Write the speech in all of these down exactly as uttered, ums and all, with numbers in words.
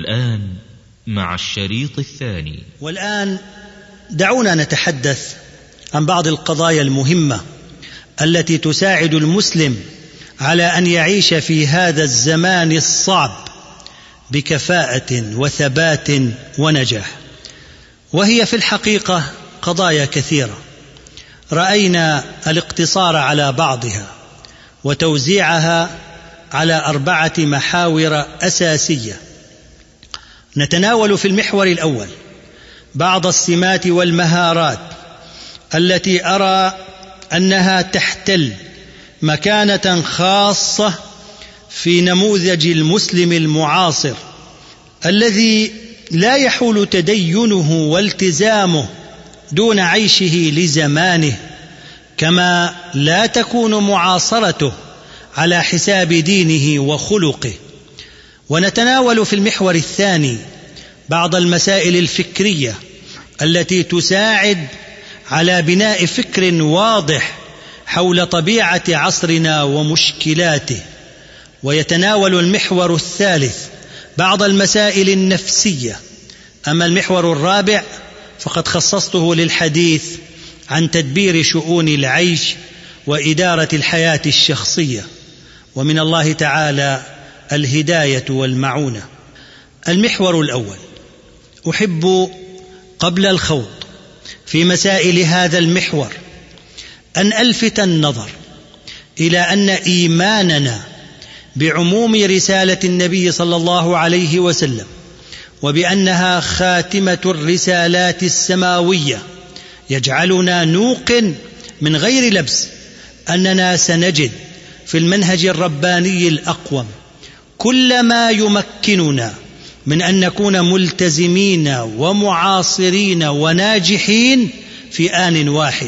والآن مع الشريط الثاني. والآن دعونا نتحدث عن بعض القضايا المهمة التي تساعد المسلم على أن يعيش في هذا الزمان الصعب بكفاءة وثبات ونجاح، وهي في الحقيقة قضايا كثيرة. رأينا الاقتصار على بعضها وتوزيعها على أربعة محاور أساسية. نتناول في المحور الأول بعض السمات والمهارات التي أرى أنها تحتل مكانة خاصة في نموذج المسلم المعاصر الذي لا يحول تدينه والتزامه دون عيشه لزمانه، كما لا تكون معاصرته على حساب دينه وخلقه. ونتناول في المحور الثاني بعض المسائل الفكرية التي تساعد على بناء فكر واضح حول طبيعة عصرنا ومشكلاته. ويتناول المحور الثالث بعض المسائل النفسية. أما المحور الرابع فقد خصصته للحديث عن تدبير شؤون العيش وإدارة الحياة الشخصية، ومن الله تعالى الهداية والمعونة. المحور الأول، أحب قبل الخوض في مسائل هذا المحور أن ألفت النظر إلى أن إيماننا بعموم رسالة النبي صلى الله عليه وسلم وبأنها خاتمة الرسالات السماوية يجعلنا نوقن من غير لبس أننا سنجد في المنهج الرباني الأقوم كل ما يمكننا من أن نكون ملتزمين ومعاصرين وناجحين في آن واحد.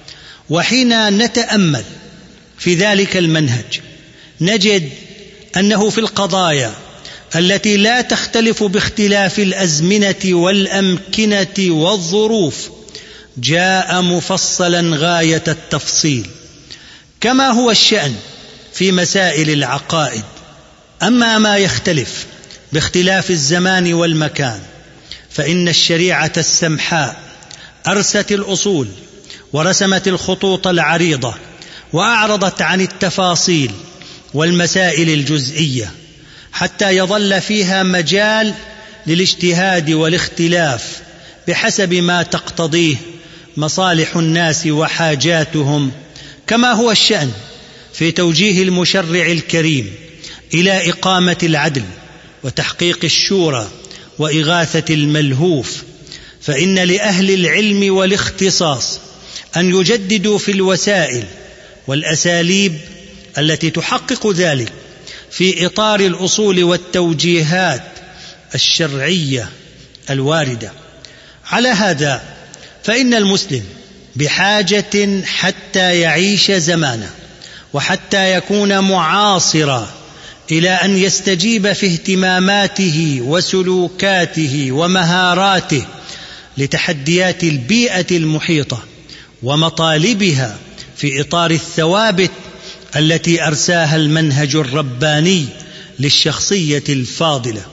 وحين نتأمل في ذلك المنهج نجد أنه في القضايا التي لا تختلف باختلاف الأزمنة والأمكنة والظروف جاء مفصلا غاية التفصيل، كما هو الشأن في مسائل العقائد. أما ما يختلف باختلاف الزمان والمكان فإن الشريعة السمحاء أرست الأصول ورسمت الخطوط العريضة وأعرضت عن التفاصيل والمسائل الجزئية حتى يظل فيها مجال للاجتهاد والاختلاف بحسب ما تقتضيه مصالح الناس وحاجاتهم، كما هو الشأن في توجيه المشرع الكريم إلى إقامة العدل وتحقيق الشورى وإغاثة الملهوف. فإن لأهل العلم والاختصاص أن يجددوا في الوسائل والأساليب التي تحقق ذلك في إطار الأصول والتوجيهات الشرعية الواردة. على هذا فإن المسلم بحاجة حتى يعيش زمانه وحتى يكون معاصرا إلى أن يستجيب في اهتماماته وسلوكاته ومهاراته لتحديات البيئة المحيطة ومطالبها في إطار الثوابت التي أرساها المنهج الرباني للشخصية الفاضلة.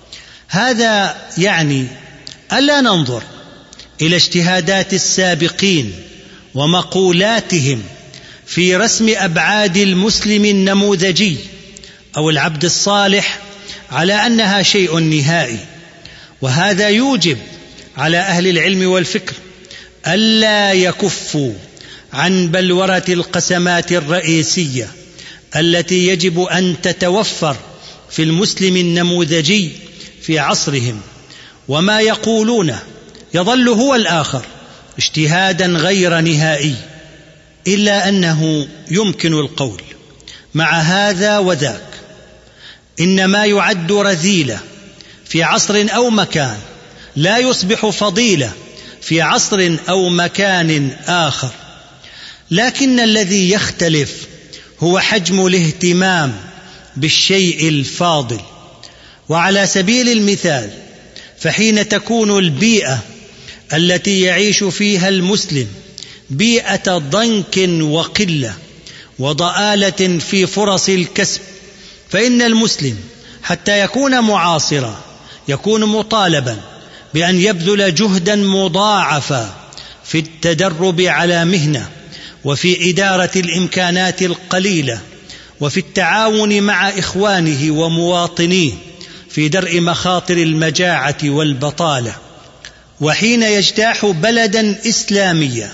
هذا يعني ألا ننظر إلى اجتهادات السابقين ومقولاتهم في رسم أبعاد المسلم النموذجي أو العبد الصالح على أنها شيء نهائي، وهذا يوجب على أهل العلم والفكر ألا يكفوا عن بلورة القسمات الرئيسية التي يجب أن تتوفر في المسلم النموذجي في عصرهم. وما يقولونه يظل هو الآخر اجتهادا غير نهائي، إلا أنه يمكن القول مع هذا وذاك إن ما يعد رذيلة في عصر أو مكان لا يصبح فضيلة في عصر أو مكان آخر، لكن الذي يختلف هو حجم الاهتمام بالشيء الفاضل. وعلى سبيل المثال فحين تكون البيئة التي يعيش فيها المسلم بيئة ضنك وقلة وضآلة في فرص الكسب، فإن المسلم حتى يكون معاصرا يكون مطالبا بأن يبذل جهدا مضاعفا في التدرب على مهنة، وفي إدارة الإمكانات القليلة، وفي التعاون مع إخوانه ومواطنيه في درء مخاطر المجاعة والبطالة. وحين يجتاح بلدا إسلاميا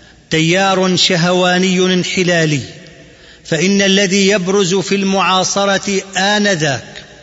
تيار شهواني انحلالي، فإن الذي يبرز في المعاصرة آنذاك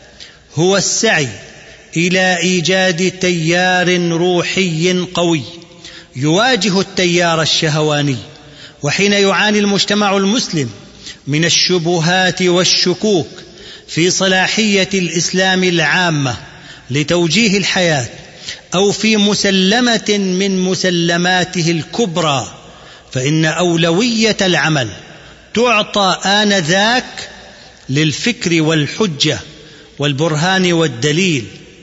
هو السعي إلى إيجاد تيار روحي قوي يواجه التيار الشهواني. وحين يعاني المجتمع المسلم من الشبهات والشكوك في صلاحية الإسلام العامة لتوجيه الحياة، أو في مسلمة من مسلماته الكبرى، فإن أولوية العمل تعطى آنذاك للفكر والحجة والبرهان والدليل.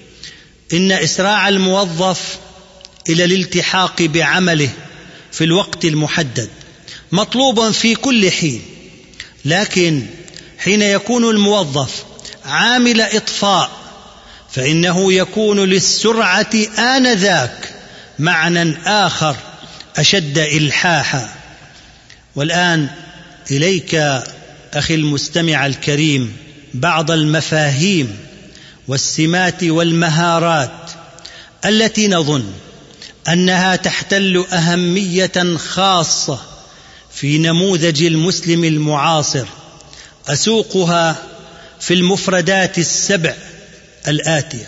إن إسراع الموظف إلى الالتحاق بعمله في الوقت المحدد مطلوب في كل حين، لكن حين يكون الموظف عامل إطفاء فإنه يكون للسرعة آنذاك معنى آخر أشد إلحاحا. والآن إليك أخي المستمع الكريم بعض المفاهيم والسمات والمهارات التي نظن أنها تحتل أهمية خاصة في نموذج المسلم المعاصر، أسوقها في المفردات السبع الآتية.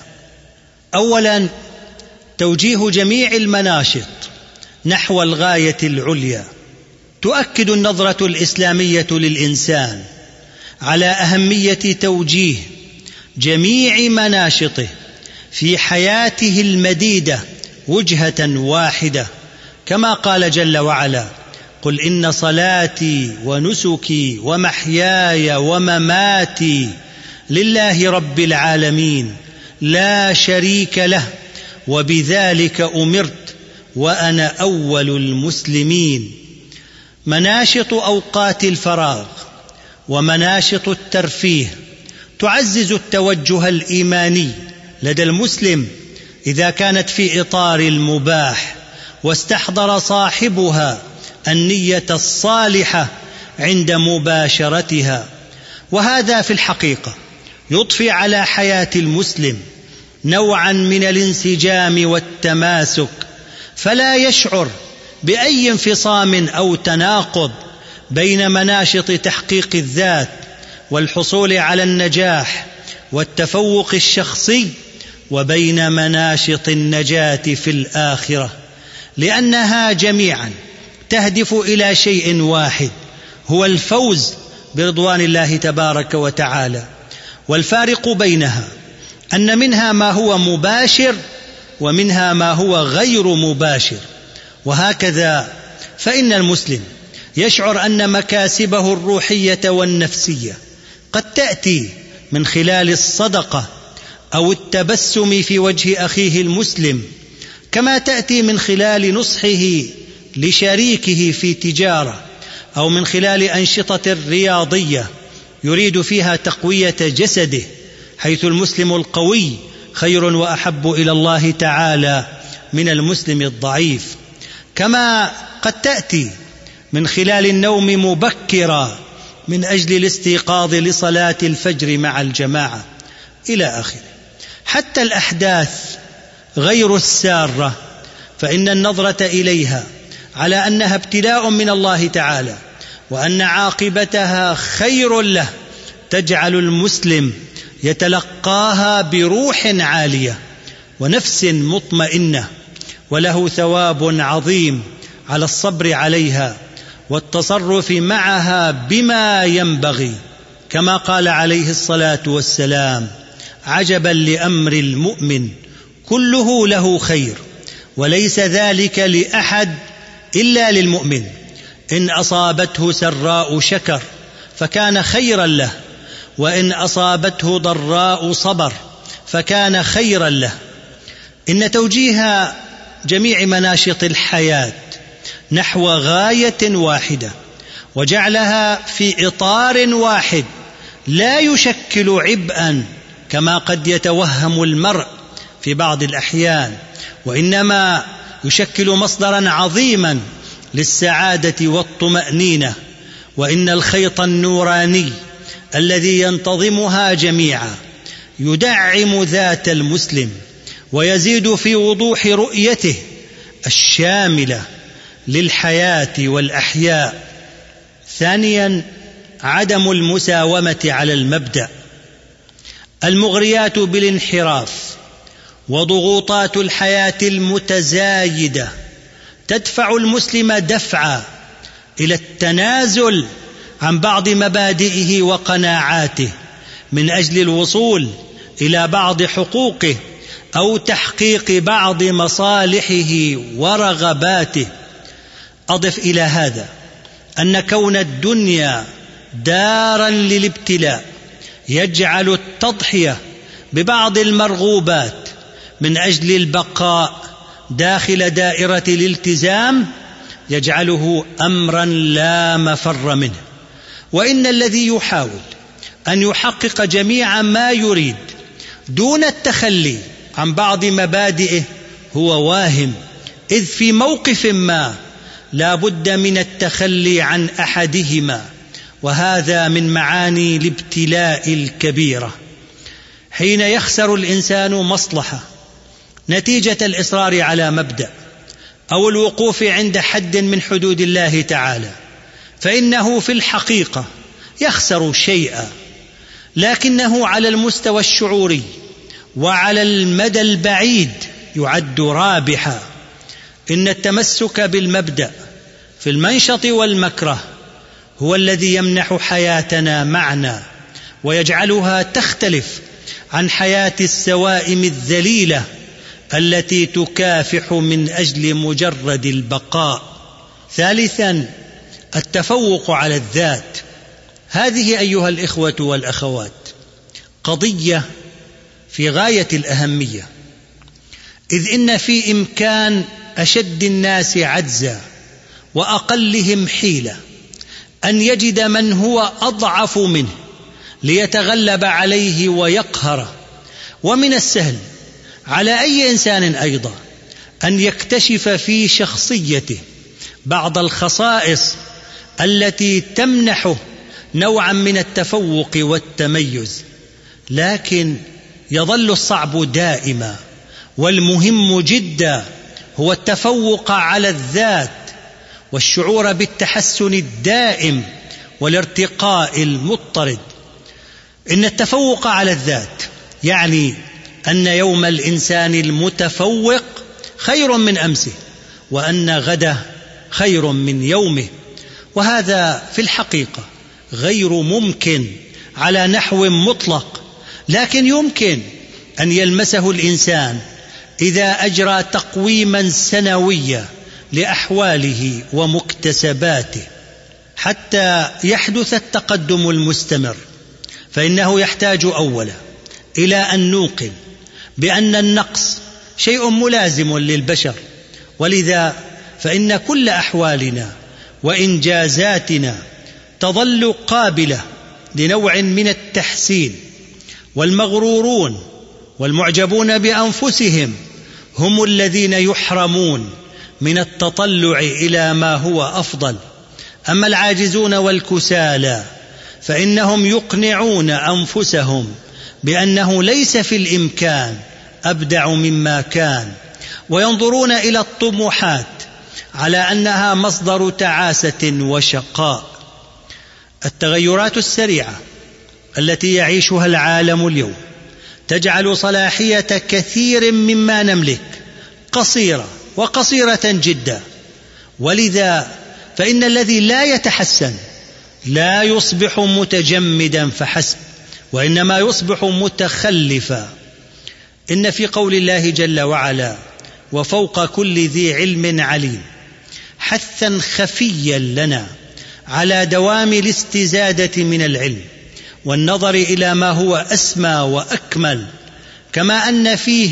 أولا، توجيه جميع المناشط نحو الغاية العليا. تؤكد النظرة الإسلامية للإنسان على أهمية توجيه جميع مناشطه في حياته المديدة وجهة واحدة، كما قال جل وعلا: قل إن صلاتي ونسكي ومحياي ومماتي لله رب العالمين لا شريك له وبذلك أمرت وأنا أول المسلمين. مناشط أوقات الفراغ ومناشط الترفيه تعزز التوجه الإيماني لدى المسلم إذا كانت في إطار المباح، واستحضر صاحبها النية الصالحة عند مباشرتها. وهذا في الحقيقة يضفي على حياة المسلم نوعا من الانسجام والتماسك، فلا يشعر بأي انفصام أو تناقض بين مناشط تحقيق الذات والحصول على النجاح والتفوق الشخصي وبين مناشط النجاة في الآخرة، لأنها جميعا تهدف إلى شيء واحد، هو الفوز برضوان الله تبارك وتعالى. والفارق بينها أن منها ما هو مباشر ومنها ما هو غير مباشر. وهكذا فإن المسلم يشعر أن مكاسبه الروحية والنفسية قد تأتي من خلال الصدقة أو التبسم في وجه أخيه المسلم، كما تأتي من خلال نصحه لشريكه في تجارة، أو من خلال أنشطة رياضية يريد فيها تقوية جسده، حيث المسلم القوي خير وأحب إلى الله تعالى من المسلم الضعيف. كما قد تأتي من خلال النوم مبكرا من أجل الاستيقاظ لصلاة الفجر مع الجماعة إلى آخره. حتى الأحداث غير السارة فإن النظرة إليها على أنها ابتلاء من الله تعالى وأن عاقبتها خير له تجعل المسلم يتلقاها بروح عالية ونفس مطمئنة، وله ثواب عظيم على الصبر عليها والتصرف معها بما ينبغي، كما قال عليه الصلاة والسلام: عجبا لأمر المؤمن كله له خير وليس ذلك لأحد إلا للمؤمن، إن أصابته سراء شكر فكان خيرا له، وإن أصابته ضراء صبر فكان خيرا له. إن توجيه جميع مناشط الحياة نحو غاية واحدة وجعلها في إطار واحد لا يشكل عبئا كما قد يتوهم المرء في بعض الأحيان، وإنما يشكل مصدرا عظيما للسعادة والطمأنينة. وإن الخيط النوراني الذي ينتظمها جميعا يدعم ذات المسلم ويزيد في وضوح رؤيته الشاملة للحياة والأحياء. ثانيا، عدم المساومة على المبدأ. المغريات بالانحراف وضغوطات الحياة المتزايدة تدفع المسلم دفعا إلى التنازل عن بعض مبادئه وقناعاته من أجل الوصول إلى بعض حقوقه أو تحقيق بعض مصالحه ورغباته. أضف إلى هذا أن كون الدنيا دارا للابتلاء يجعل التضحية ببعض المرغوبات من أجل البقاء داخل دائرة الالتزام يجعله أمرا لا مفر منه. وإن الذي يحاول أن يحقق جميع ما يريد دون التخلي عن بعض مبادئه هو واهم، إذ في موقف ما لا بد من التخلي عن أحدهما، وهذا من معاني الابتلاء الكبيرة. حين يخسر الإنسان مصلحة نتيجة الإصرار على مبدأ أو الوقوف عند حد من حدود الله تعالى، فإنه في الحقيقة يخسر شيئا، لكنه على المستوى الشعوري وعلى المدى البعيد يعد رابحا. إن التمسك بالمبدأ في المنشط والمكره هو الذي يمنح حياتنا معنى ويجعلها تختلف عن حياة السوائم الذليلة التي تكافح من أجل مجرد البقاء. ثالثا، التفوق على الذات. هذه أيها الإخوة والأخوات قضية في غاية الأهمية، إذ إن في إمكان أشد الناس عجزا وأقلهم حيلة أن يجد من هو أضعف منه ليتغلب عليه ويقهره. ومن السهل على أي إنسان أيضا أن يكتشف في شخصيته بعض الخصائص التي تمنحه نوعا من التفوق والتميز، لكن يظل الصعب دائما، والمهم جدا هو التفوق على الذات والشعور بالتحسن الدائم والارتقاء المضطرد. إن التفوق على الذات يعني أن يوم الإنسان المتفوق خير من أمسه، وأن غده خير من يومه، وهذا في الحقيقة غير ممكن على نحو مطلق، لكن يمكن أن يلمسه الإنسان إذا أجرى تقويما سنويا لأحواله ومكتسباته. حتى يحدث التقدم المستمر فإنه يحتاج أولا إلى أن نوقن بأن النقص شيء ملازم للبشر، ولذا فإن كل أحوالنا وإنجازاتنا تظل قابلة لنوع من التحسين. والمغرورون والمعجبون بأنفسهم هم الذين يحرمون من التطلع إلى ما هو أفضل. أما العاجزون والكسالى فإنهم يقنعون أنفسهم بأنه ليس في الإمكان أبدع مما كان، وينظرون إلى الطموحات على أنها مصدر تعاسة وشقاء. التغيرات السريعة التي يعيشها العالم اليوم تجعل صلاحية كثير مما نملك قصيرة وقصيرة جدا، ولذا فإن الذي لا يتحسن لا يصبح متجمدا فحسب، وإنما يصبح متخلفا. إن في قول الله جل وعلا وفوق كل ذي علم عليم حثا خفيا لنا على دوام الاستزادة من العلم والنظر إلى ما هو أسمى وأكمل، كما أن فيه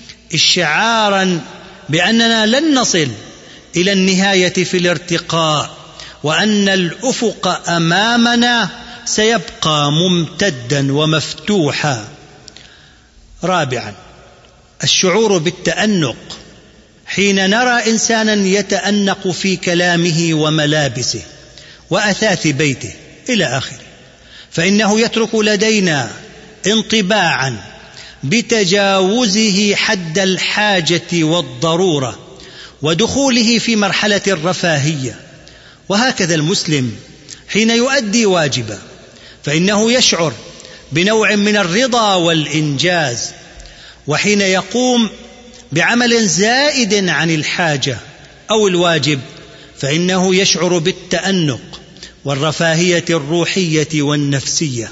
إشعارا بأننا لن نصل إلى النهاية في الارتقاء، وأن الأفق أمامنا سيبقى ممتدا ومفتوحا. رابعا، الشعور بالتأنق حين نرى إنسانا يتأنق في كلامه وملابسه وأثاث بيته إلى آخره، فإنه يترك لدينا انطباعا بتجاوزه حد الحاجة والضرورة ودخوله في مرحلة الرفاهية. وهكذا المسلم حين يؤدي واجبا فإنه يشعر بنوع من الرضا والإنجاز، وحين يقوم بعمل زائد عن الحاجة أو الواجب فإنه يشعر بالتأنق والرفاهية الروحية والنفسية.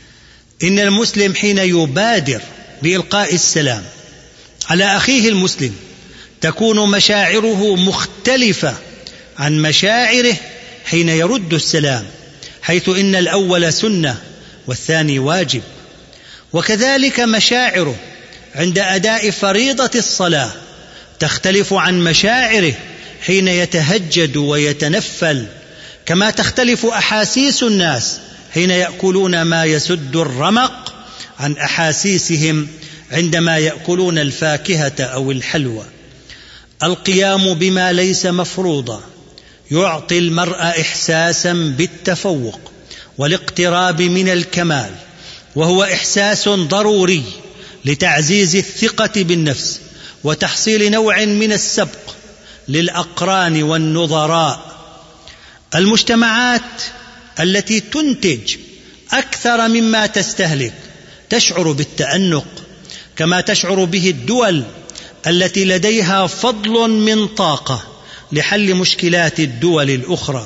إن المسلم حين يبادر بإلقاء السلام على أخيه المسلم تكون مشاعره مختلفة عن مشاعره حين يرد السلام، حيث إن الأول سنة والثاني واجب. وكذلك مشاعره عند أداء فريضة الصلاة تختلف عن مشاعره حين يتهجد ويتنفل، كما تختلف أحاسيس الناس حين يأكلون ما يسد الرمق عن أحاسيسهم عندما يأكلون الفاكهة أو الحلوى. القيام بما ليس مفروضا يعطي المرء إحساسا بالتفوق والاقتراب من الكمال، وهو إحساس ضروري لتعزيز الثقة بالنفس وتحصيل نوع من السبق للأقران والنظراء. المجتمعات التي تنتج أكثر مما تستهلك تشعر بالتأنق، كما تشعر به الدول التي لديها فضل من طاقة لحل مشكلات الدول الأخرى.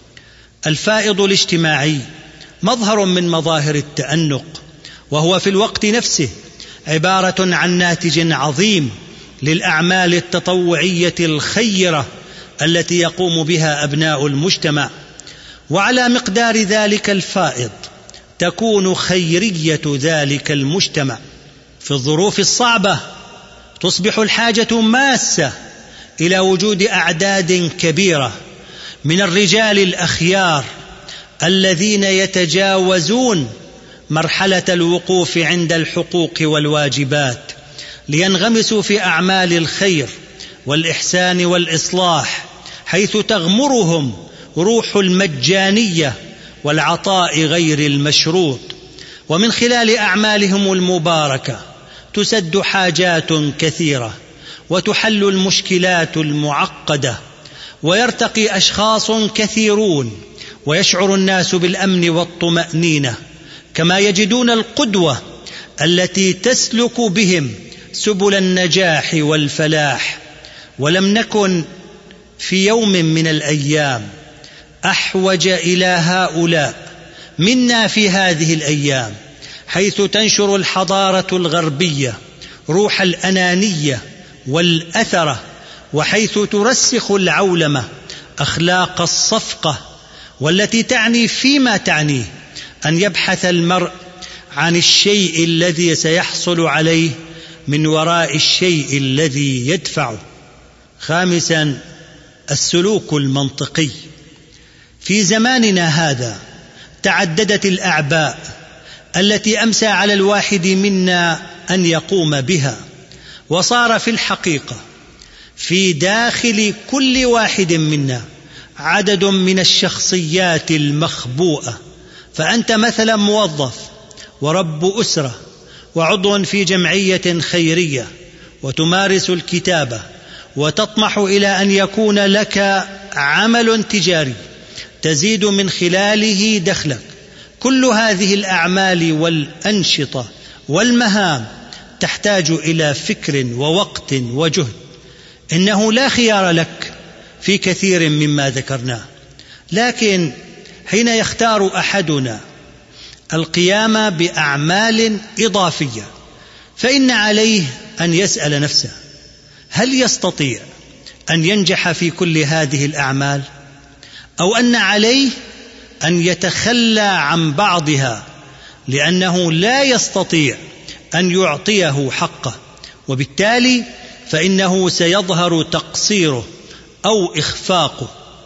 الفائض الاجتماعي مظهر من مظاهر التأنق، وهو في الوقت نفسه عبارة عن ناتج عظيم للأعمال التطوعية الخيرة التي يقوم بها أبناء المجتمع. وعلى مقدار ذلك الفائض تكون خيرية ذلك المجتمع. في الظروف الصعبة تصبح الحاجة ماسة إلى وجود أعداد كبيرة من الرجال الأخيار الذين يتجاوزون مرحلة الوقوف عند الحقوق والواجبات لينغمسوا في أعمال الخير والإحسان والإصلاح، حيث تغمرهم روح المجانية والعطاء غير المشروط، ومن خلال أعمالهم المباركة تسد حاجات كثيرة وتحل المشكلات المعقدة، ويرتقي أشخاص كثيرون ويشعر الناس بالأمن والطمأنينة، كما يجدون القدوة التي تسلك بهم سبل النجاح والفلاح. ولم نكن في يوم من الأيام أحوج إلى هؤلاء منا في هذه الأيام، حيث تنشر الحضارة الغربية روح الأنانية والأثرة، وحيث ترسخ العولمة أخلاق الصفقة، والتي تعني فيما تعنيه أن يبحث المرء عن الشيء الذي سيحصل عليه من وراء الشيء الذي يدفعه. خامسا، السلوك المنطقي. في زماننا هذا تعددت الأعباء التي أمسى على الواحد منا أن يقوم بها، وصار في الحقيقة في داخل كل واحد منا عدد من الشخصيات المخبوءة. فأنت مثلا موظف ورب أسرة وعضو في جمعية خيرية، وتمارس الكتابة وتطمح إلى أن يكون لك عمل تجاري تزيد من خلاله دخلك. كل هذه الأعمال والأنشطة والمهام تحتاج إلى فكر ووقت وجهد. إنه لا خيار لك في كثير مما ذكرناه، لكن حين يختار أحدنا القيام بأعمال إضافية فإن عليه أن يسأل نفسه: هل يستطيع أن ينجح في كل هذه الأعمال؟ أو أن عليه أن يتخلى عن بعضها لأنه لا يستطيع أن يعطيه حقه، وبالتالي فإنه سيظهر تقصيره أو إخفاقه.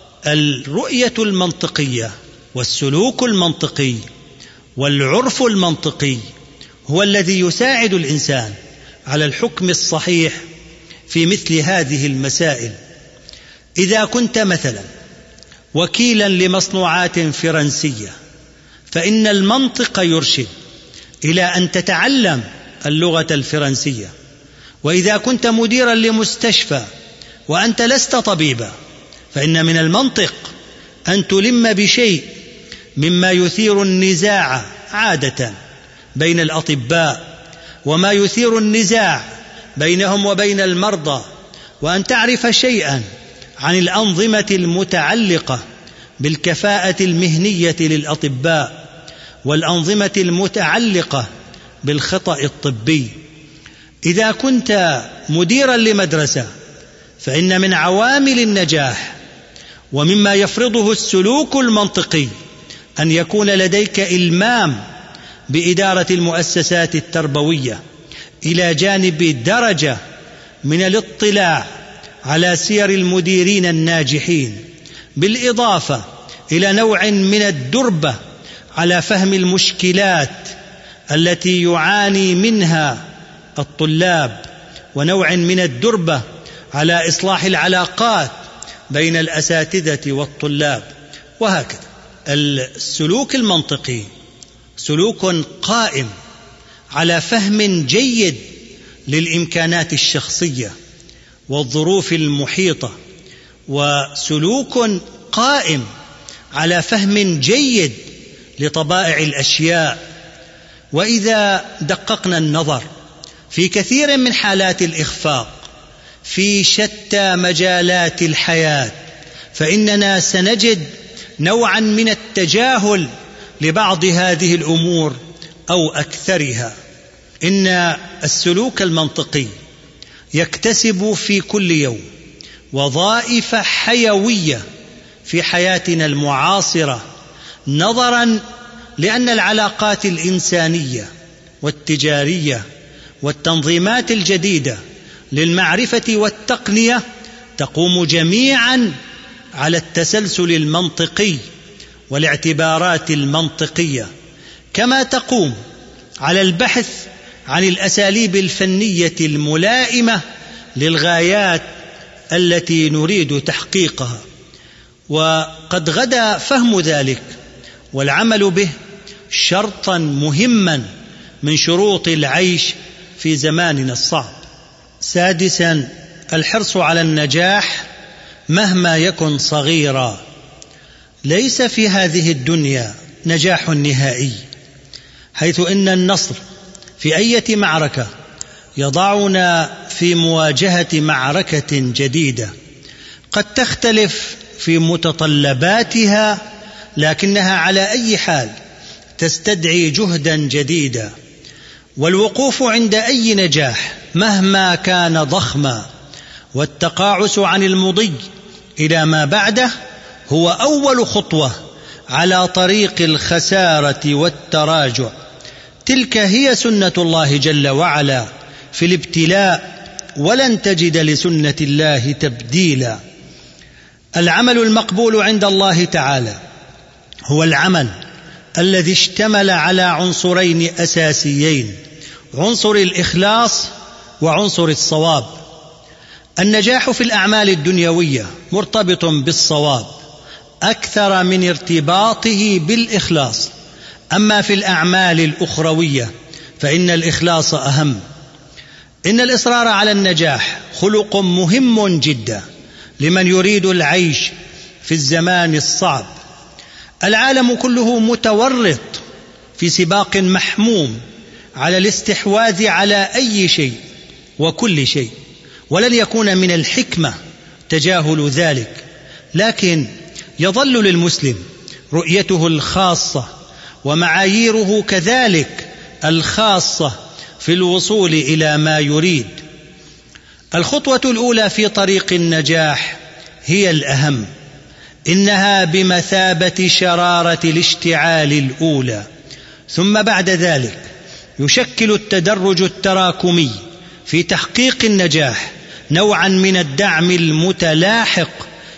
الرؤية المنطقية والسلوك المنطقي والعرف المنطقي هو الذي يساعد الإنسان على الحكم الصحيح في مثل هذه المسائل. إذا كنت مثلا وكيلا لمصنوعات فرنسية فإن المنطق يرشد إلى أن تتعلم اللغة الفرنسية. وإذا كنت مديرا لمستشفى وأنت لست طبيبا فإن من المنطق أن تلم بشيء مما يثير النزاع عادة بين الأطباء وما يثير النزاع بينهم وبين المرضى، وأن تعرف شيئا عن الأنظمة المتعلقة بالكفاءة المهنية للأطباء والأنظمة المتعلقة بالخطأ الطبي. إذا كنت مديرا لمدرسة فإن من عوامل النجاح ومما يفرضه السلوك المنطقي أن يكون لديك إلمام بإدارة المؤسسات التربوية، إلى جانب درجة من الاطلاع على سير المديرين الناجحين، بالإضافة إلى نوع من الدربة على فهم المشكلات التي يعاني منها الطلاب، ونوع من الدربة على إصلاح العلاقات بين الأساتذة والطلاب، وهكذا. السلوك المنطقي سلوك قائم على فهم جيد للإمكانات الشخصية والظروف المحيطة، وسلوك قائم على فهم جيد لطبائع الأشياء. وإذا دققنا النظر في كثير من حالات الإخفاق في شتى مجالات الحياة فإننا سنجد نوعا من التجاهل لبعض هذه الأمور أو أكثرها. إن السلوك المنطقي يكتسب في كل يوم وظائف حيوية في حياتنا المعاصرة، نظرا لأن العلاقات الإنسانية والتجارية والتنظيمات الجديدة للمعرفة والتقنية تقوم جميعا على التسلسل المنطقي والاعتبارات المنطقية، كما تقوم على البحث عن الأساليب الفنية الملائمة للغايات التي نريد تحقيقها. وقد غدا فهم ذلك والعمل به شرطا مهما من شروط العيش في زماننا الصعب. سادسا، الحرص على النجاح مهما يكن صغيرا. ليس في هذه الدنيا نجاح نهائي، حيث إن النصر في أي معركة يضعنا في مواجهة معركة جديدة قد تختلف في متطلباتها، لكنها على أي حال تستدعي جهدا جديدا. والوقوف عند أي نجاح مهما كان ضخما والتقاعس عن المضي إلى ما بعده هو أول خطوة على طريق الخسارة والتراجع. تلك هي سنة الله جل وعلا في الابتلاء، ولن تجد لسنة الله تبديلا. العمل المقبول عند الله تعالى هو العمل الذي اشتمل على عنصرين أساسيين: عنصر الإخلاص وعنصر الصواب. النجاح في الأعمال الدنيوية مرتبط بالصواب أكثر من ارتباطه بالإخلاص، أما في الأعمال الأخروية فإن الإخلاص أهم. إن الإصرار على النجاح خلق مهم جدا لمن يريد العيش في الزمان الصعب. العالم كله متورط في سباق محموم على الاستحواذ على أي شيء وكل شيء، ولن يكون من الحكمة تجاهل ذلك، لكن يظل للمسلم رؤيته الخاصة ومعاييره كذلك الخاصة في الوصول إلى ما يريد. الخطوة الأولى في طريق النجاح هي الأهم، إنها بمثابة شرارة الاشتعال الأولى، ثم بعد ذلك يشكل التدرج التراكمي في تحقيق النجاح نوعا من الدعم المتلاحق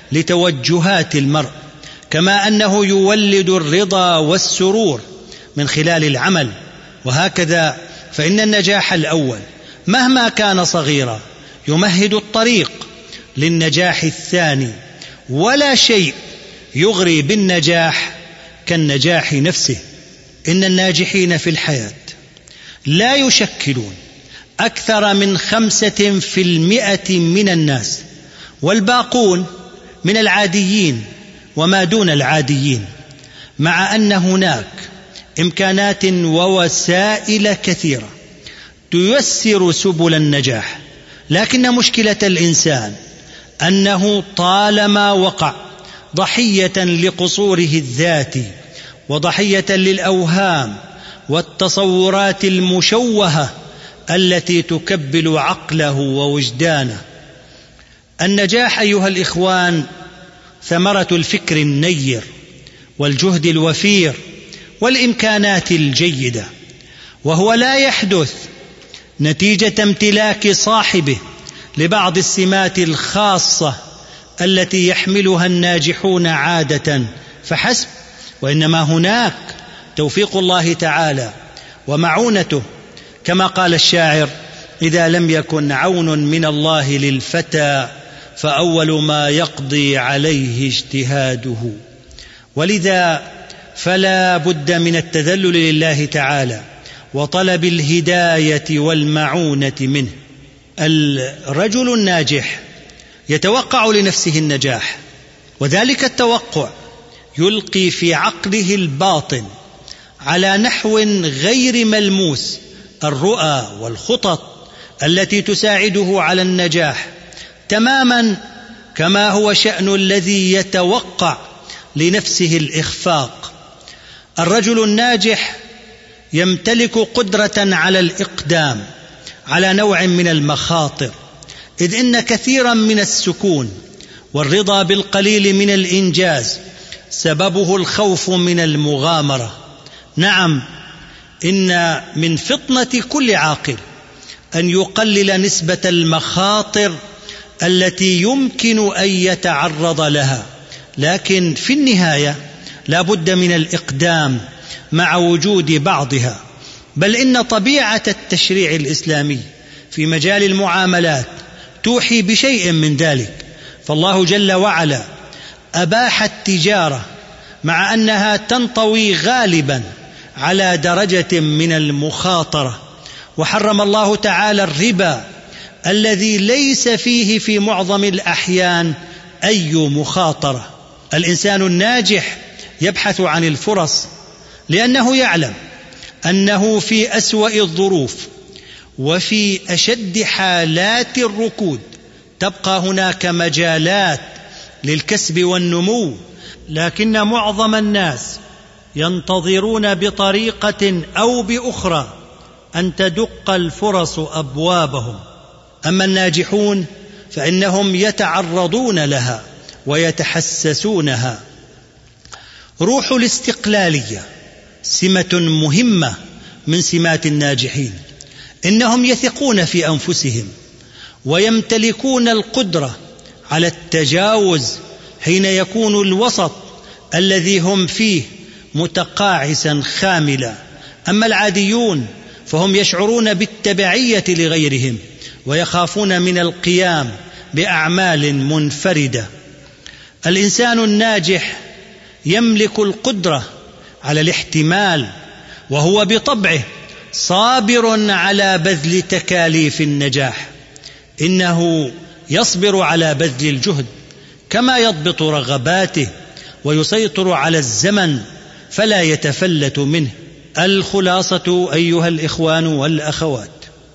لتوجهات المرء، كما أنه يولد الرضا والسرور من خلال العمل. وهكذا فإن النجاح الأول مهما كان صغيرا يمهد الطريق للنجاح الثاني، ولا شيء يغري بالنجاح كالنجاح نفسه. إن الناجحين في الحياة لا يشكلون أكثر من خمسة في المئة من الناس، والباقون من العاديين وما دون العاديين، مع أن هناك إمكانات ووسائل كثيرة تيسر سبل النجاح. لكن مشكلة الإنسان أنه طالما وقع ضحية لقصوره الذاتي، وضحية للأوهام والتصورات المشوهة التي تكبل عقله ووجدانه. النجاح أيها الإخوان ثمرة الفكر النير والجهد الوفير والإمكانات الجيدة، وهو لا يحدث نتيجة امتلاك صاحبه لبعض السمات الخاصة التي يحملها الناجحون عادة فحسب، وإنما هناك توفيق الله تعالى ومعونته، كما قال الشاعر: إذا لم يكن عون من الله للفتى فأول ما يقضي عليه اجتهاده. ولذا فلا بد من التذلل لله تعالى وطلب الهداية والمعونة منه. الرجل الناجح يتوقع لنفسه النجاح، وذلك التوقع يلقي في عقله الباطن على نحو غير ملموس الرؤى والخطط التي تساعده على النجاح، تماما كما هو شأن الذي يتوقع لنفسه الإخفاق. الرجل الناجح يمتلك قدرة على الإقدام على نوع من المخاطر، إذ إن كثيرا من السكون والرضا بالقليل من الإنجاز سببه الخوف من المغامرة. نعم، إن من فطنة كل عاقل أن يقلل نسبة المخاطر التي يمكن أن يتعرض لها، لكن في النهاية لا بد من الإقدام مع وجود بعضها. بل إن طبيعة التشريع الإسلامي في مجال المعاملات توحي بشيء من ذلك، فالله جل وعلا أباح التجارة مع أنها تنطوي غالبا على درجة من المخاطرة، وحرم الله تعالى الربا الذي ليس فيه في معظم الأحيان أي مخاطرة. الإنسان الناجح يبحث عن الفرص، لأنه يعلم أنه في أسوأ الظروف وفي أشد حالات الركود تبقى هناك مجالات للكسب والنمو، لكن معظم الناس ينتظرون بطريقة أو بأخرى أن تدق الفرص أبوابهم. أما الناجحون فإنهم يتعرضون لها ويتحسسونها. روح الاستقلالية سمة مهمة من سمات الناجحين، إنهم يثقون في أنفسهم ويمتلكون القدرة على التجاوز حين يكون الوسط الذي هم فيه متقاعسا خاملا. أما العاديون فهم يشعرون بالتبعية لغيرهم ويخافون من القيام بأعمال منفردة. الإنسان الناجح يملك القدرة على الاحتمال، وهو بطبعه صابر على بذل تكاليف النجاح. إنه يصبر على بذل الجهد كما يضبط رغباته ويسيطر على الزمن فلا يتفلت منه. الخلاصة أيها الإخوان والأخوات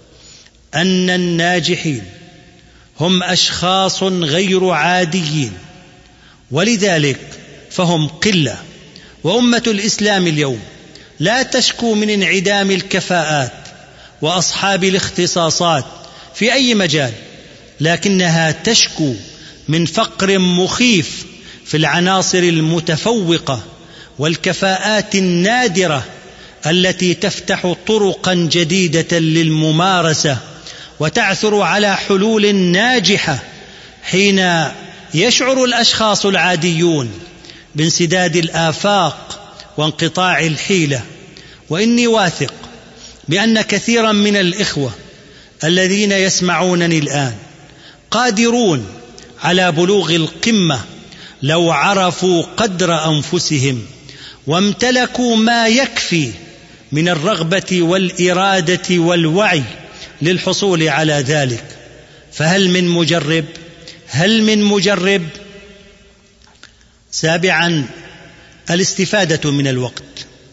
أن الناجحين هم أشخاص غير عاديين، ولذلك فهم قلة. وأمة الإسلام اليوم لا تشكو من انعدام الكفاءات وأصحاب الاختصاصات في أي مجال، لكنها تشكو من فقر مخيف في العناصر المتفوقة والكفاءات النادرة التي تفتح طرقا جديدة للممارسة وتعثر على حلول ناجحة حين يشعر الأشخاص العاديون بانسداد الآفاق وانقطاع الحيلة. وإني واثق بأن كثيرا من الإخوة الذين يسمعونني الآن قادرون على بلوغ القمة لو عرفوا قدر أنفسهم وامتلكوا ما يكفي من الرغبة والإرادة والوعي للحصول على ذلك. فهل من مجرب؟ هل من مجرب؟ سابعا، الاستفادة من الوقت.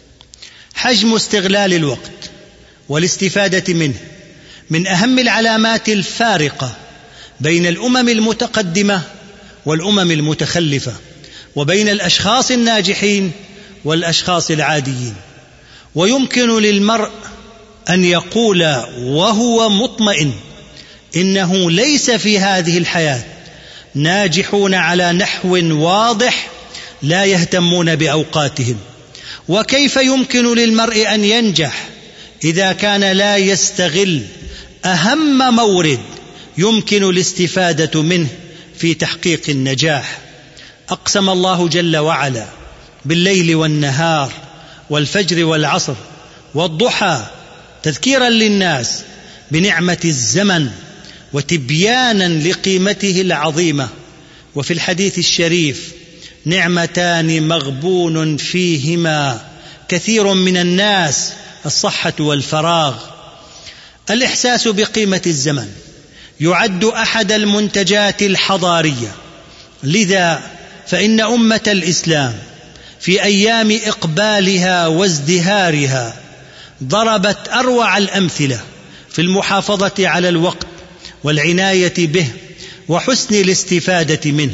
حجم استغلال الوقت والاستفادة منه من أهم العلامات الفارقة بين الأمم المتقدمة والأمم المتخلفة، وبين الأشخاص الناجحين والأشخاص العاديين. ويمكن للمرء أن يقول وهو مطمئن إنه ليس في هذه الحياة ناجحون على نحو واضح لا يهتمون بأوقاتهم. وكيف يمكن للمرء أن ينجح إذا كان لا يستغل أهم مورد يمكن الاستفادة منه في تحقيق النجاح؟ أقسم الله جل وعلا بالليل والنهار والفجر والعصر والضحى تذكيرا للناس بنعمة الزمن وتبيانا لقيمته العظيمة. وفي الحديث الشريف: نعمتان مغبون فيهما كثير من الناس، الصحة والفراغ. الإحساس بقيمة الزمن يعد أحد المنتجات الحضارية، لذا فإن أمة الإسلام في أيام إقبالها وازدهارها ضربت أروع الأمثلة في المحافظة على الوقت والعناية به وحسن الاستفادة منه.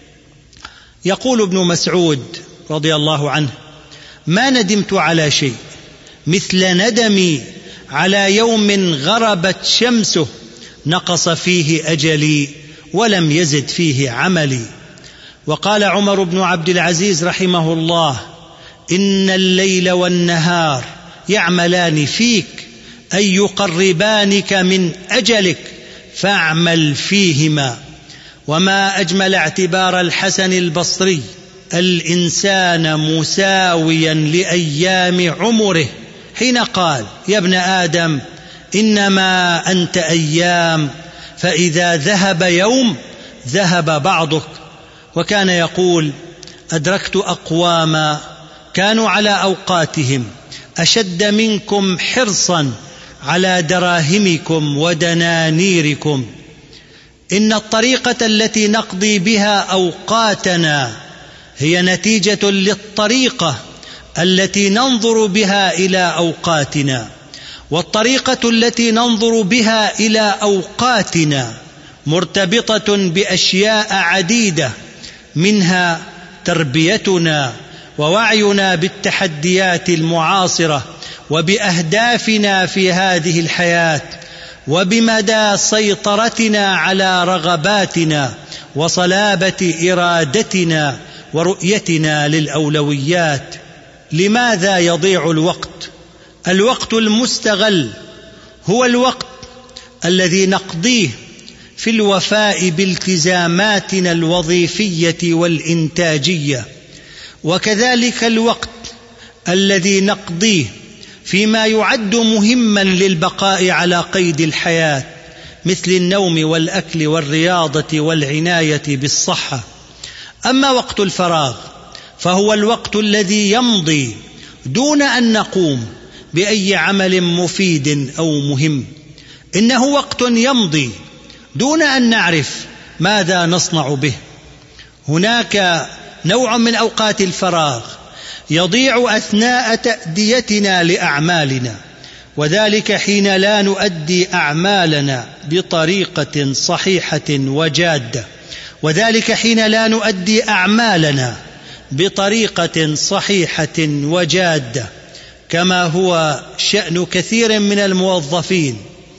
يقول ابن مسعود رضي الله عنه: ما ندمت على شيء مثل ندمي على يوم غربت شمسه نقص فيه أجلي ولم يزد فيه عملي. وقال عمر بن عبد العزيز رحمه الله: إن الليل والنهار يعملان فيك أي يقربانك من أجلك فاعمل فيهما. وما أجمل اعتبار الحسن البصري: الإنسان مساويا لأيام عمره، حين قال: يا ابن آدم إنما أنت أيام، فإذا ذهب يوم ذهب بعضك. وكان يقول: أدركت أقواما كانوا على أوقاتهم أشد منكم حرصا على دراهمكم ودنانيركم. إن الطريقة التي نقضي بها أوقاتنا هي نتيجة للطريقة التي ننظر بها إلى أوقاتنا، والطريقة التي ننظر بها إلى أوقاتنا مرتبطة بأشياء عديدة، منها تربيتنا ووعينا بالتحديات المعاصرة وبأهدافنا في هذه الحياة، وبمدى سيطرتنا على رغباتنا وصلابة إرادتنا ورؤيتنا للأولويات. لماذا يضيع الوقت؟ الوقت المستغل هو الوقت الذي نقضيه في الوفاء بالتزاماتنا الوظيفية والإنتاجية، وكذلك الوقت الذي نقضيه فيما يعد مهما للبقاء على قيد الحياة، مثل النوم والأكل والرياضة والعناية بالصحة. أما وقت الفراغ فهو الوقت الذي يمضي دون أن نقوم بأي عمل مفيد أو مهم. إنه وقت يمضي دون أن نعرف ماذا نصنع به. هناك نوع من أوقات الفراغ يضيع أثناء تأديتنا لأعمالنا، وذلك حين لا نؤدي أعمالنا بطريقة صحيحة وجادة، وذلك حين لا نؤدي أعمالنا بطريقة صحيحة وجادة، كما هو شأن كثير من الموظفين.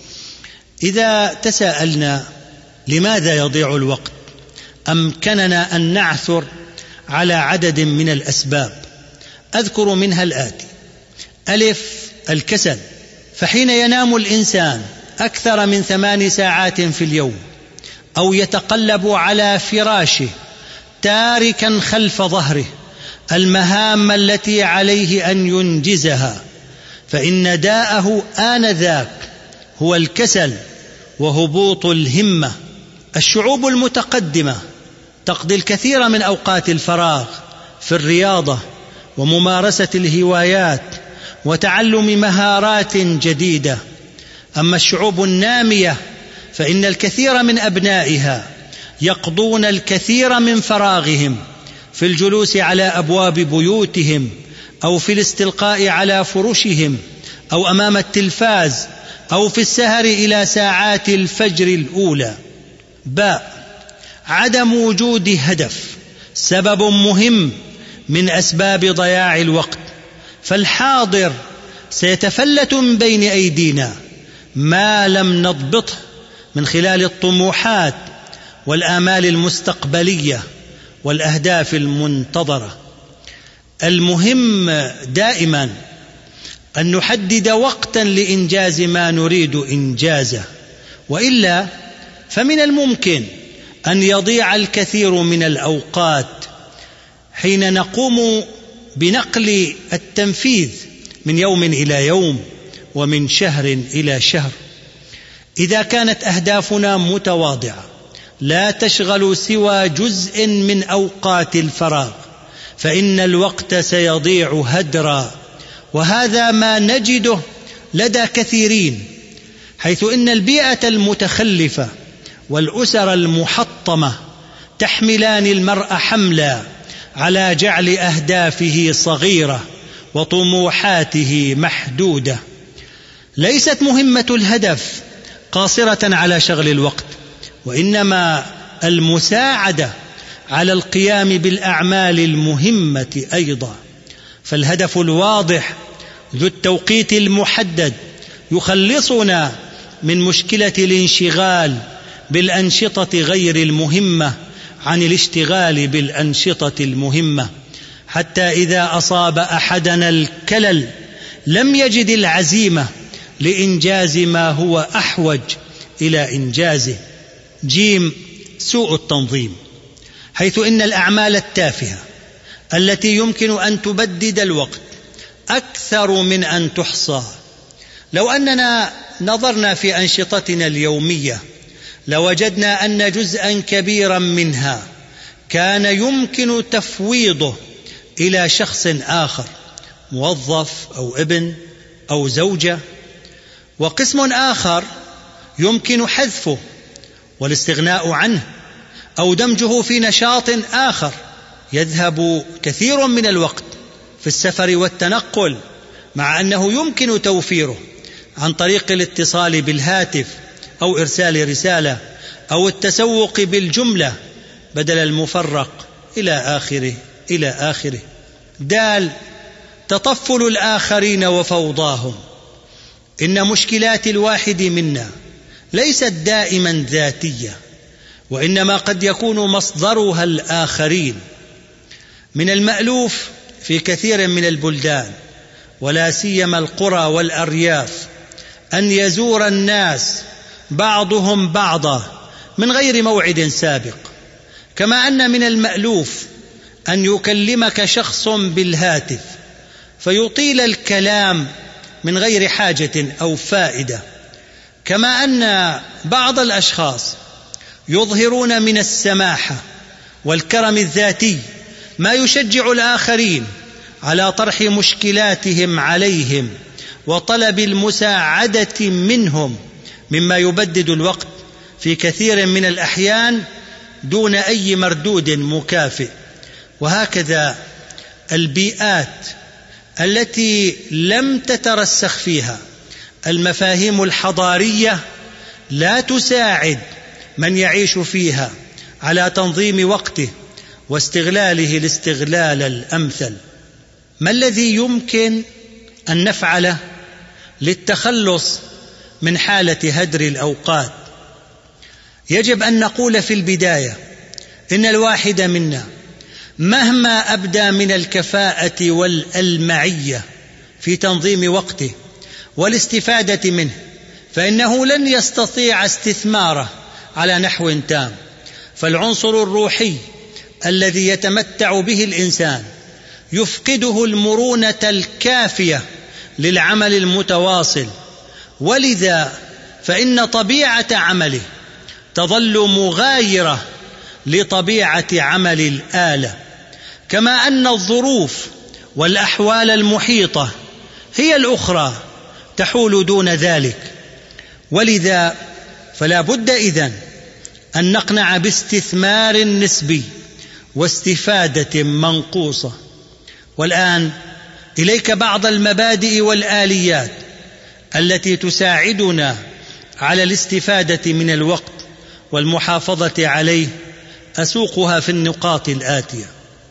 إذا تساءلنا لماذا يضيع الوقت، أمكننا أن نعثر على عدد من الأسباب، أذكر منها الآتي: ألف، الكسل. فحين ينام الإنسان أكثر من ثمان ساعات في اليوم، أو يتقلب على فراشه تاركا خلف ظهره المهام التي عليه أن ينجزها، فإن داءه آنذاك هو الكسل وهبوط الهمة. الشعوب المتقدمة تقضي الكثير من أوقات الفراغ في الرياضة وممارسة الهوايات وتعلم مهارات جديدة. أما الشعوب النامية فإن الكثير من أبنائها يقضون الكثير من فراغهم في الجلوس على أبواب بيوتهم أو في الاستلقاء على فرشهم أو أمام التلفاز أو في السهر إلى ساعات الفجر الأولى. باء عدم وجود هدف سبب مهم من أسباب ضياع الوقت، فالحاضر سيتفلت من بين أيدينا ما لم نضبطه من خلال الطموحات والآمال المستقبلية والأهداف المنتظرة. المهم دائما أن نحدد وقتا لإنجاز ما نريد إنجازه، وإلا فمن الممكن أن يضيع الكثير من الأوقات حين نقوم بنقل التنفيذ من يوم إلى يوم ومن شهر إلى شهر. إذا كانت أهدافنا متواضعة لا تشغل سوى جزء من أوقات الفراغ فإن الوقت سيضيع هدرا، وهذا ما نجده لدى كثيرين، حيث إن البيئة المتخلفة والأسر المحطمة تحملان المرء حملا على جعل أهدافه صغيرة وطموحاته محدودة. ليست مهمة الهدف قاصرة على شغل الوقت، وإنما المساعدة على القيام بالأعمال المهمة أيضا. فالهدف الواضح ذو التوقيت المحدد يخلصنا من مشكلة الانشغال بالأنشطة غير المهمة عن الاشتغال بالأنشطة المهمة، حتى إذا أصاب أحدنا الكلل لم يجد العزيمة لإنجاز ما هو أحوج إلى إنجازه. جيم سوء التنظيم، حيث إن الأعمال التافهة التي يمكن أن تبدد الوقت أكثر من أن تحصى. لو أننا نظرنا في أنشطتنا اليومية لوجدنا أن جزءا كبيرا منها كان يمكن تفويضه إلى شخص آخر، موظف أو ابن أو زوجة، وقسم آخر يمكن حذفه والاستغناء عنه أو دمجه في نشاط آخر. يذهب كثير من الوقت في السفر والتنقل، مع أنه يمكن توفيره عن طريق الاتصال بالهاتف أو إرسال رسالة أو التسوق بالجملة بدل المفرق إلى آخره إلى آخره. دال تطفل الآخرين وفوضاهم. إن مشكلات الواحد منا ليست دائما ذاتية، وإنما قد يكون مصدرها الآخرين. من المألوف في كثير من البلدان ولا سيما القرى والأرياف أن يزور الناس بعضهم بعضا من غير موعد سابق، كما أن من المألوف أن يكلمك شخص بالهاتف فيطيل الكلام من غير حاجة أو فائدة، كما أن بعض الأشخاص يظهرون من السماحة والكرم الذاتي ما يشجع الآخرين على طرح مشكلاتهم عليهم وطلب المساعدة منهم، مما يبدد الوقت في كثير من الأحيان دون أي مردود مكافئ. وهكذا البيئات التي لم تترسخ فيها المفاهيم الحضارية لا تساعد من يعيش فيها على تنظيم وقته واستغلاله الاستغلال الأمثل. ما الذي يمكن أن نفعله للتخلص من حالة هدر الأوقات؟ يجب أن نقول في البداية إن الواحد منا مهما أبدى من الكفاءة والألمعية في تنظيم وقته والاستفادة منه فإنه لن يستطيع استثماره على نحو تام. فالعنصر الروحي الذي يتمتع به الإنسان يفقده المرونة الكافية للعمل المتواصل، ولذا فإن طبيعة عمله تظل مغايرة لطبيعة عمل الآلة، كما أن الظروف والأحوال المحيطة هي الأخرى تحول دون ذلك. ولذا فلا بد إذن أن نقنع باستثمار نسبي واستفادة منقوصة. والآن إليك بعض المبادئ والآليات التي تساعدنا على الاستفادة من الوقت والمحافظة عليه، أسوقها في النقاط الآتية.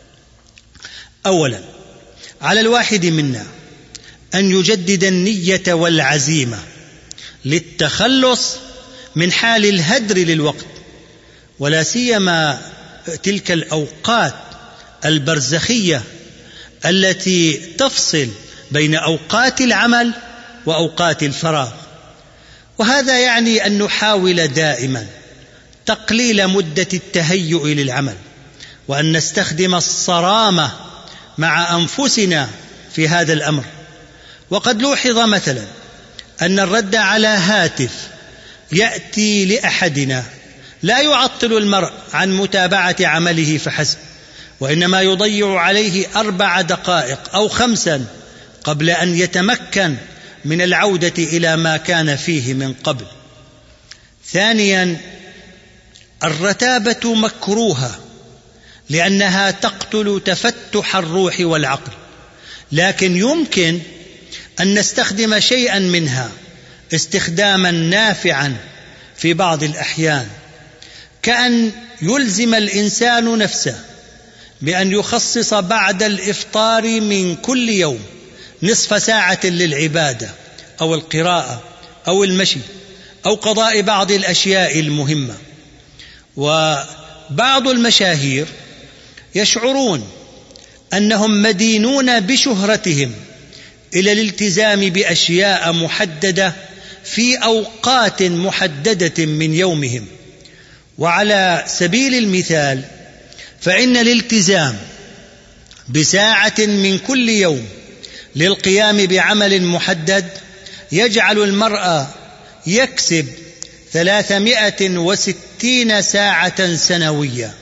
أولا، على الواحد منا أن يجدد النية والعزيمة للتخلص من حال الهدر للوقت، ولا سيما تلك الأوقات البرزخية التي تفصل بين أوقات العمل وأوقات الفراغ. وهذا يعني أن نحاول دائما تقليل مدة التهيؤ للعمل، وأن نستخدم الصرامة مع أنفسنا في هذا الأمر. وقد لوحظ مثلا أن الرد على هاتف يأتي لأحدنا لا يعطل المرء عن متابعة عمله فحسب، وإنما يضيع عليه أربع دقائق أو خمسا قبل أن يتمكن من العودة إلى ما كان فيه من قبل. ثانيا، الرتابة مكروهة لأنها تقتل تفتح الروح والعقل، لكن يمكن أن نستخدم شيئا منها استخداما نافعا في بعض الأحيان، كأن يلزم الإنسان نفسه بأن يخصص بعد الإفطار من كل يوم نصف ساعة للعبادة أو القراءة أو المشي أو قضاء بعض الأشياء المهمة. وبعض المشاهير يشعرون أنهم مدينون بشهرتهم إلى الالتزام بأشياء محددة في أوقات محددة من يومهم. وعلى سبيل المثال، فإن الالتزام بساعة من كل يوم للقيام بعمل محدد يجعل المرء يكسب ثلاثمائة وستين ساعة سنوية،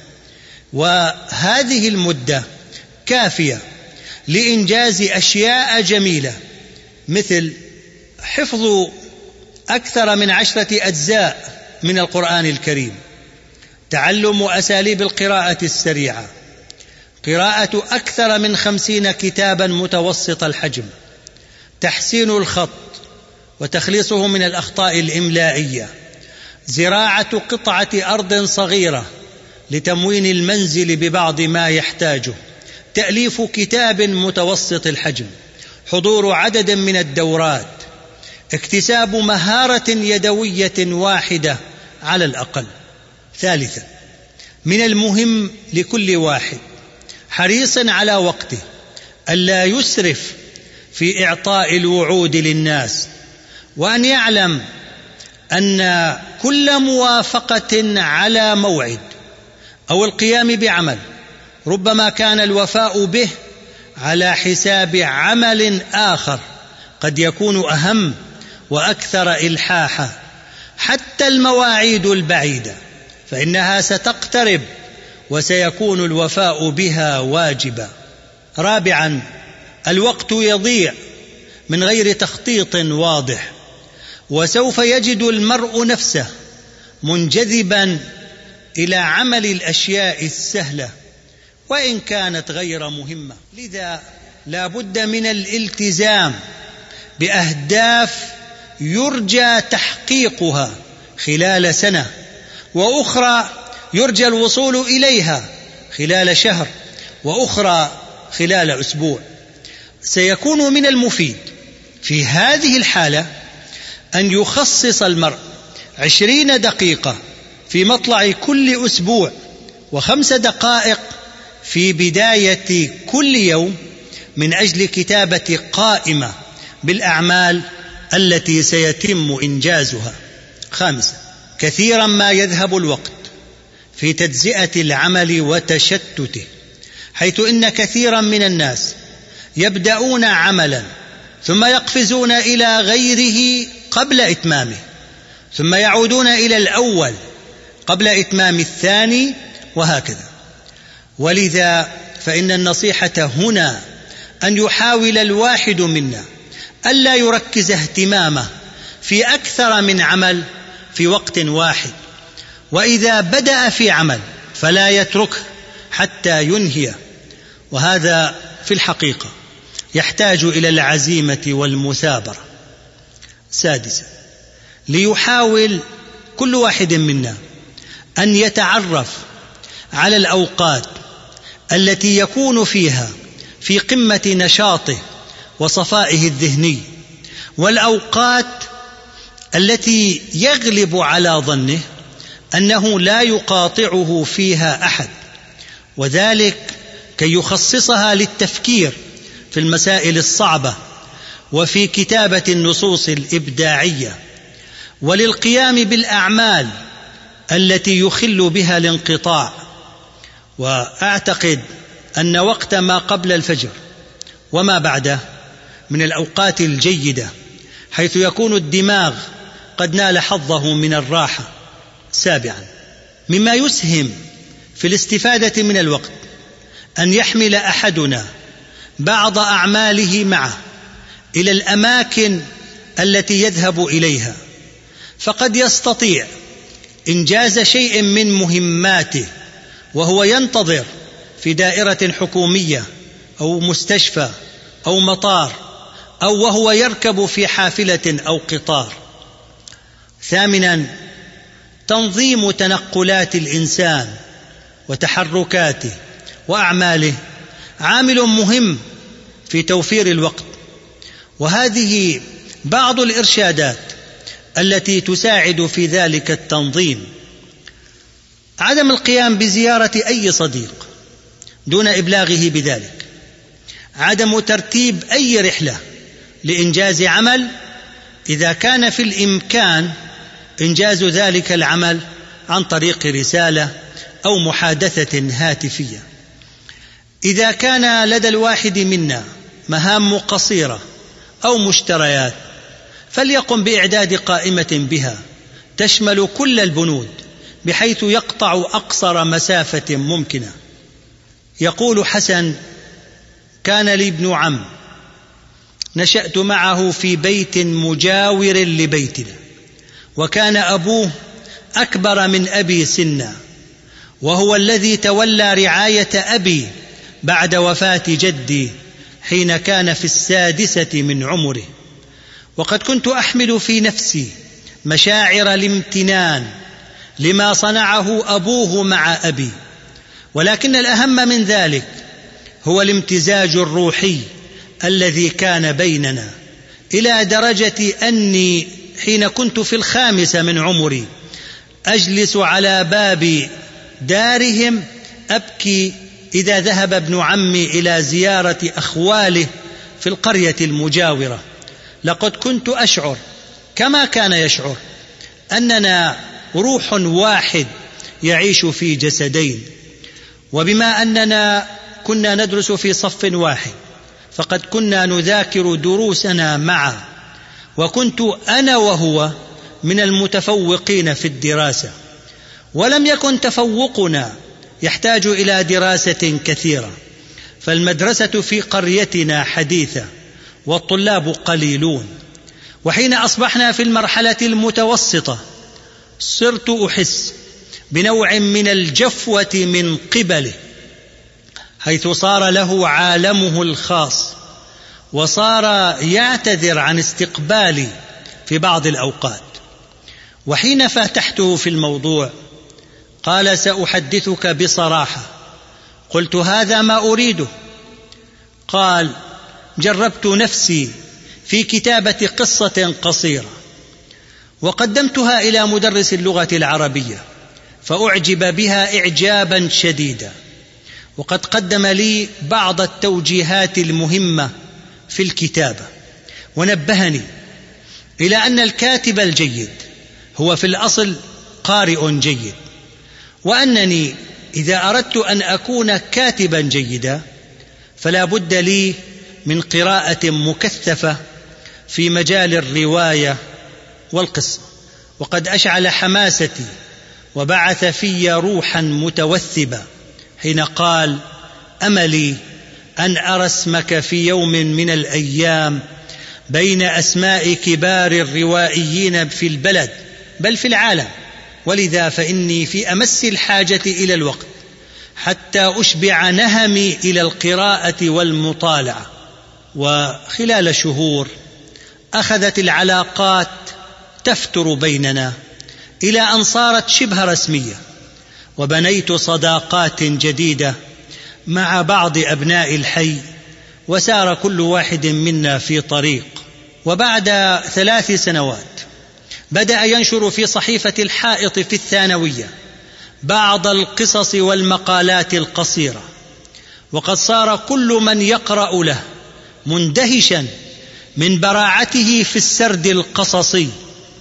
وهذه المدة كافية لإنجاز أشياء جميلة مثل حفظ أكثر من عشرة أجزاء من القرآن الكريم، تعلم أساليب القراءة السريعة، قراءة أكثر من خمسين كتابا متوسط الحجم، تحسين الخط وتخليصه من الأخطاء الإملائية، زراعة قطعة أرض صغيرة لتموين المنزل ببعض ما يحتاجه، تأليف كتاب متوسط الحجم، حضور عدد من الدورات، اكتساب مهارة يدوية واحدة على الأقل. ثالثا، من المهم لكل واحد حريص على وقته ألا يسرف في إعطاء الوعود للناس، وأن يعلم أن كل موافقة على موعد أو القيام بعمل ربما كان الوفاء به على حساب عمل آخر قد يكون أهم وأكثر إلحاحا. حتى المواعيد البعيدة فإنها ستقترب وسيكون الوفاء بها واجبا. رابعا، الوقت يضيع من غير تخطيط واضح، وسوف يجد المرء نفسه منجذبا إلى عمل الأشياء السهلة وإن كانت غير مهمة. لذا لا بد من الالتزام بأهداف يرجى تحقيقها خلال سنة، وأخرى يرجى الوصول إليها خلال شهر، وأخرى خلال أسبوع. سيكون من المفيد في هذه الحالة أن يخصص المرء عشرين دقيقة في مطلع كل أسبوع، وخمس دقائق في بداية كل يوم، من أجل كتابة قائمة بالأعمال التي سيتم إنجازها. خامسا، كثيرا ما يذهب الوقت في تجزئة العمل وتشتته، حيث إن كثيرا من الناس يبدأون عملا ثم يقفزون إلى غيره قبل إتمامه، ثم يعودون إلى الأول قبل إتمام الثاني، وهكذا. ولذا فإن النصيحة هنا أن يحاول الواحد منا ألا يركز اهتمامه في أكثر من عمل في وقت واحد، وإذا بدأ في عمل فلا يتركه حتى ينهيه، وهذا في الحقيقة يحتاج إلى العزيمة والمثابرة. سادسا، ليحاول كل واحد منا أن يتعرف على الأوقات التي يكون فيها في قمة نشاطه وصفائه الذهني، والأوقات التي يغلب على ظنه أنه لا يقاطعه فيها أحد، وذلك كي يخصصها للتفكير في المسائل الصعبة وفي كتابة النصوص الإبداعية، وللقيام بالأعمال التي يخل بها الانقطاع. وأعتقد أن وقت ما قبل الفجر وما بعده من الأوقات الجيدة، حيث يكون الدماغ قد نال حظه من الراحة. سابعا، مما يسهم في الاستفادة من الوقت أن يحمل أحدنا بعض أعماله معه إلى الأماكن التي يذهب إليها، فقد يستطيع إنجاز شيء من مهماته وهو ينتظر في دائرة حكومية أو مستشفى أو مطار، أو وهو يركب في حافلة أو قطار. ثامنا، تنظيم تنقلات الإنسان وتحركاته وأعماله عامل مهم في توفير الوقت، وهذه بعض الإرشادات التي تساعد في ذلك التنظيم: عدم القيام بزيارة أي صديق دون إبلاغه بذلك، عدم ترتيب أي رحلة لإنجاز عمل إذا كان في الإمكان إنجاز ذلك العمل عن طريق رسالة أو محادثة هاتفية. إذا كان لدى الواحد منا مهام قصيرة أو مشتريات، فليقم بإعداد قائمة بها تشمل كل البنود بحيث يقطع أقصر مسافة ممكنة. يقول حسن: كان لي ابن عم نشأت معه في بيت مجاور لبيتنا، وكان أبوه أكبر من أبي سنا، وهو الذي تولى رعاية أبي بعد وفاة جدي حين كان في السادسة من عمره. وقد كنت أحمل في نفسي مشاعر الامتنان لما صنعه أبوه مع أبي، ولكن الأهم من ذلك هو الامتزاج الروحي الذي كان بيننا، إلى درجة أني حين كنت في الخامسة من عمري أجلس على باب دارهم أبكي إذا ذهب ابن عمي إلى زيارة أخواله في القرية المجاورة. لقد كنت أشعر كما كان يشعر أننا روح واحد يعيش في جسدين. وبما أننا كنا ندرس في صف واحد، فقد كنا نذاكر دروسنا معا، وكنت أنا وهو من المتفوقين في الدراسة، ولم يكن تفوقنا يحتاج إلى دراسة كثيرة، فالمدرسة في قريتنا حديثة والطلاب قليلون. وحين أصبحنا في المرحلة المتوسطة صرت أحس بنوع من الجفوة من قبله، حيث صار له عالمه الخاص، وصار يعتذر عن استقبالي في بعض الأوقات. وحين فاتحته في الموضوع قال: سأحدثك بصراحة. قلت: هذا ما أريده. قال: جربت نفسي في كتابة قصة قصيرة وقدمتها إلى مدرس اللغة العربية، فأعجب بها إعجابا شديدا، وقد قدم لي بعض التوجيهات المهمة في الكتابة، ونبهني إلى أن الكاتب الجيد هو في الأصل قارئ جيد، وأنني إذا أردت أن أكون كاتبا جيدا فلا بد لي من قراءة مكثفة في مجال الرواية والقصة. وقد أشعل حماستي وبعث في روحا متوثبا حين قال: أملي أن أرى اسمك في يوم من الأيام بين أسماء كبار الروائيين في البلد بل في العالم، ولذا فإني في أمس الحاجة إلى الوقت حتى أشبع نهمي إلى القراءة والمطالعة. وخلال شهور أخذت العلاقات تفتر بيننا إلى أن صارت شبه رسمية، وبنيت صداقات جديدة مع بعض أبناء الحي، وسار كل واحد منا في طريق. وبعد ثلاث سنوات بدأ ينشر في صحيفة الحائط في الثانوية بعض القصص والمقالات القصيرة، وقد صار كل من يقرأ له مندهشا من براعته في السرد القصصي،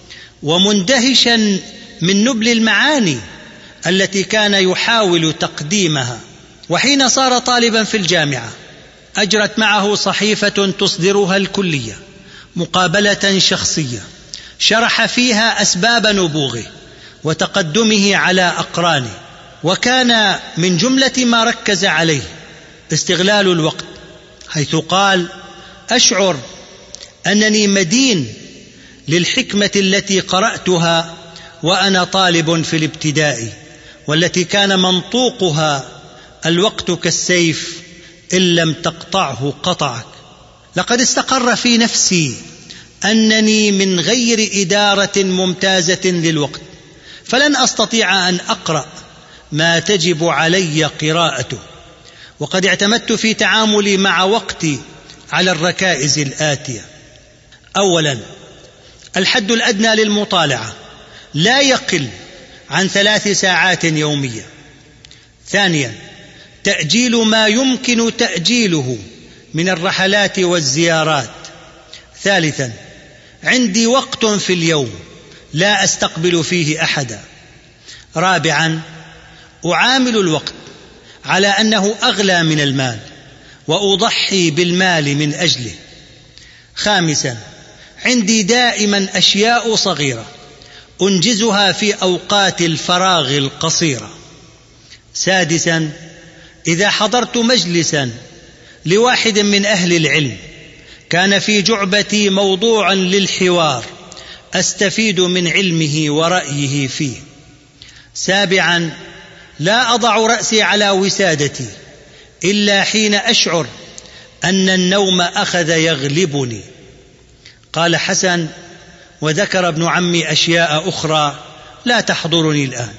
ومندهشا من نبل المعاني التي كان يحاول تقديمها. وحين صار طالبا في الجامعة أجرت معه صحيفة تصدرها الكلية مقابلة شخصية شرح فيها أسباب نبوغه وتقدمه على أقرانه، وكان من جملة ما ركز عليه استغلال الوقت، حيث قال: أشعر أنني مدين للحكمة التي قرأتها وأنا طالب في الابتدائي، والتي كان منطوقها: الوقت كالسيف إن لم تقطعه قطعك. لقد استقر في نفسي أنني من غير إدارة ممتازة للوقت فلن أستطيع أن أقرأ ما تجب علي قراءته، وقد اعتمدت في تعاملي مع وقتي على الركائز الآتية: أولا، الحد الأدنى للمطالعة لا يقل عن ثلاث ساعات يوميا. ثانيا، تأجيل ما يمكن تأجيله من الرحلات والزيارات. ثالثا، عندي وقت في اليوم لا أستقبل فيه أحدا. رابعا، أعامل الوقت على أنه أغلى من المال وأضحي بالمال من أجله. خامسا، عندي دائما أشياء صغيرة أنجزها في أوقات الفراغ القصيرة. سادسا، إذا حضرت مجلسا لواحد من أهل العلم كان في جعبتي موضوعا للحوار أستفيد من علمه ورأيه فيه. سابعا، لا أضع رأسي على وسادتي إلا حين أشعر أن النوم أخذ يغلبني. قال حسن: وذكر ابن عمي أشياء أخرى لا تحضرني الآن.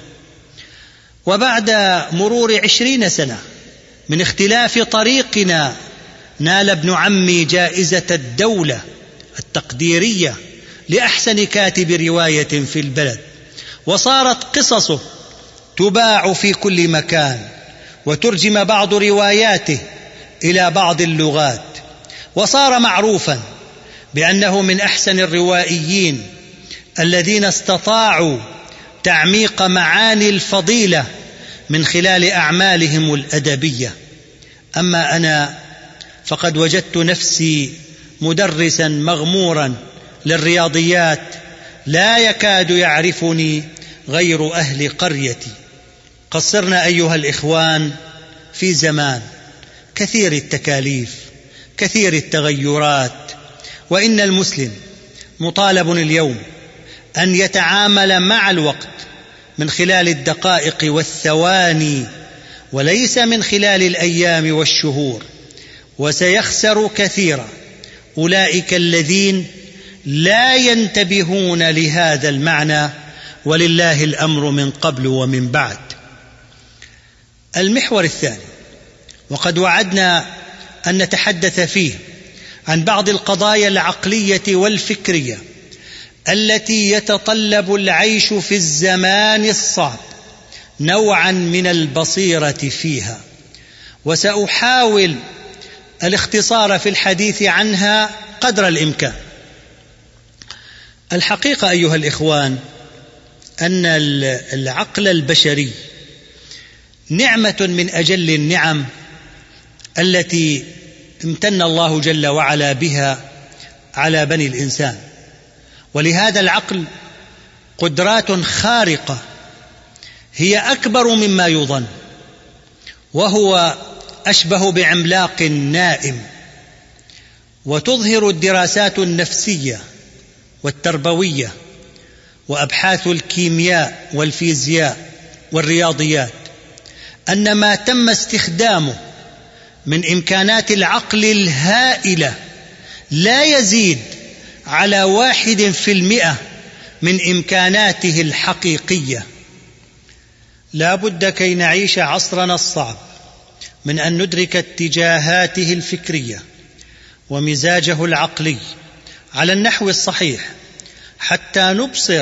وبعد مرور عشرين سنة من اختلاف طريقنا نال ابن عمي جائزة الدولة التقديرية لأحسن كاتب رواية في البلد، وصارت قصصه تباع في كل مكان، وترجم بعض رواياته إلى بعض اللغات، وصار معروفا بأنه من أحسن الروائيين الذين استطاعوا تعميق معاني الفضيلة من خلال أعمالهم الأدبية. أما أنا فقد وجدت نفسي مدرسا مغمورا للرياضيات لا يكاد يعرفني غير أهل قريتي. قصرنا أيها الإخوان في زمان كثير التكاليف كثير التغيرات، وإن المسلم مطالب اليوم أن يتعامل مع الوقت من خلال الدقائق والثواني وليس من خلال الأيام والشهور. وسيخسر كثيرا أولئك الذين لا ينتبهون لهذا المعنى، ولله الأمر من قبل ومن بعد. المحور الثاني، وقد وعدنا أن نتحدث فيه عن بعض القضايا العقلية والفكرية التي يتطلب العيش في الزمان الصعب نوعا من البصيرة فيها، وسأحاول الاختصار في الحديث عنها قدر الإمكان. الحقيقة أيها الإخوان أن العقل البشري نعمة من أجل النعم التي امتن الله جل وعلا بها على بني الإنسان، ولهذا العقل قدرات خارقة هي أكبر مما يظن، وهو أشبه بعملاق نائم. وتظهر الدراسات النفسية والتربوية وأبحاث الكيمياء والفيزياء والرياضيات أن ما تم استخدامه من إمكانات العقل الهائلة لا يزيد على واحد في المئة من إمكاناته الحقيقية. لا بد كي نعيش عصرنا الصعب من أن ندرك اتجاهاته الفكرية ومزاجه العقلي على النحو الصحيح، حتى نبصر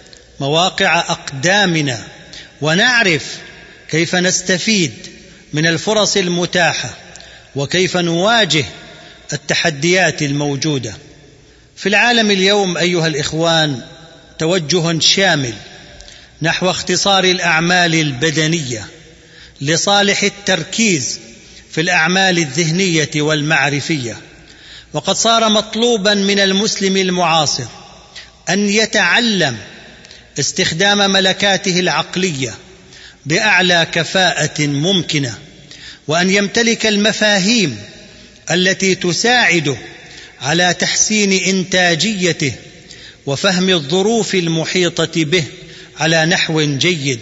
مواقع أقدامنا ونعرف كيف نستفيد من الفرص المتاحة وكيف نواجه التحديات الموجودة. في العالم اليوم أيها الإخوان توجه شامل نحو اختصار الأعمال البدنية لصالح التركيز في الأعمال الذهنية والمعرفية، وقد صار مطلوبا من المسلم المعاصر أن يتعلم استخدام ملكاته العقلية بأعلى كفاءة ممكنة، وأن يمتلك المفاهيم التي تساعده على تحسين إنتاجيته وفهم الظروف المحيطة به على نحو جيد.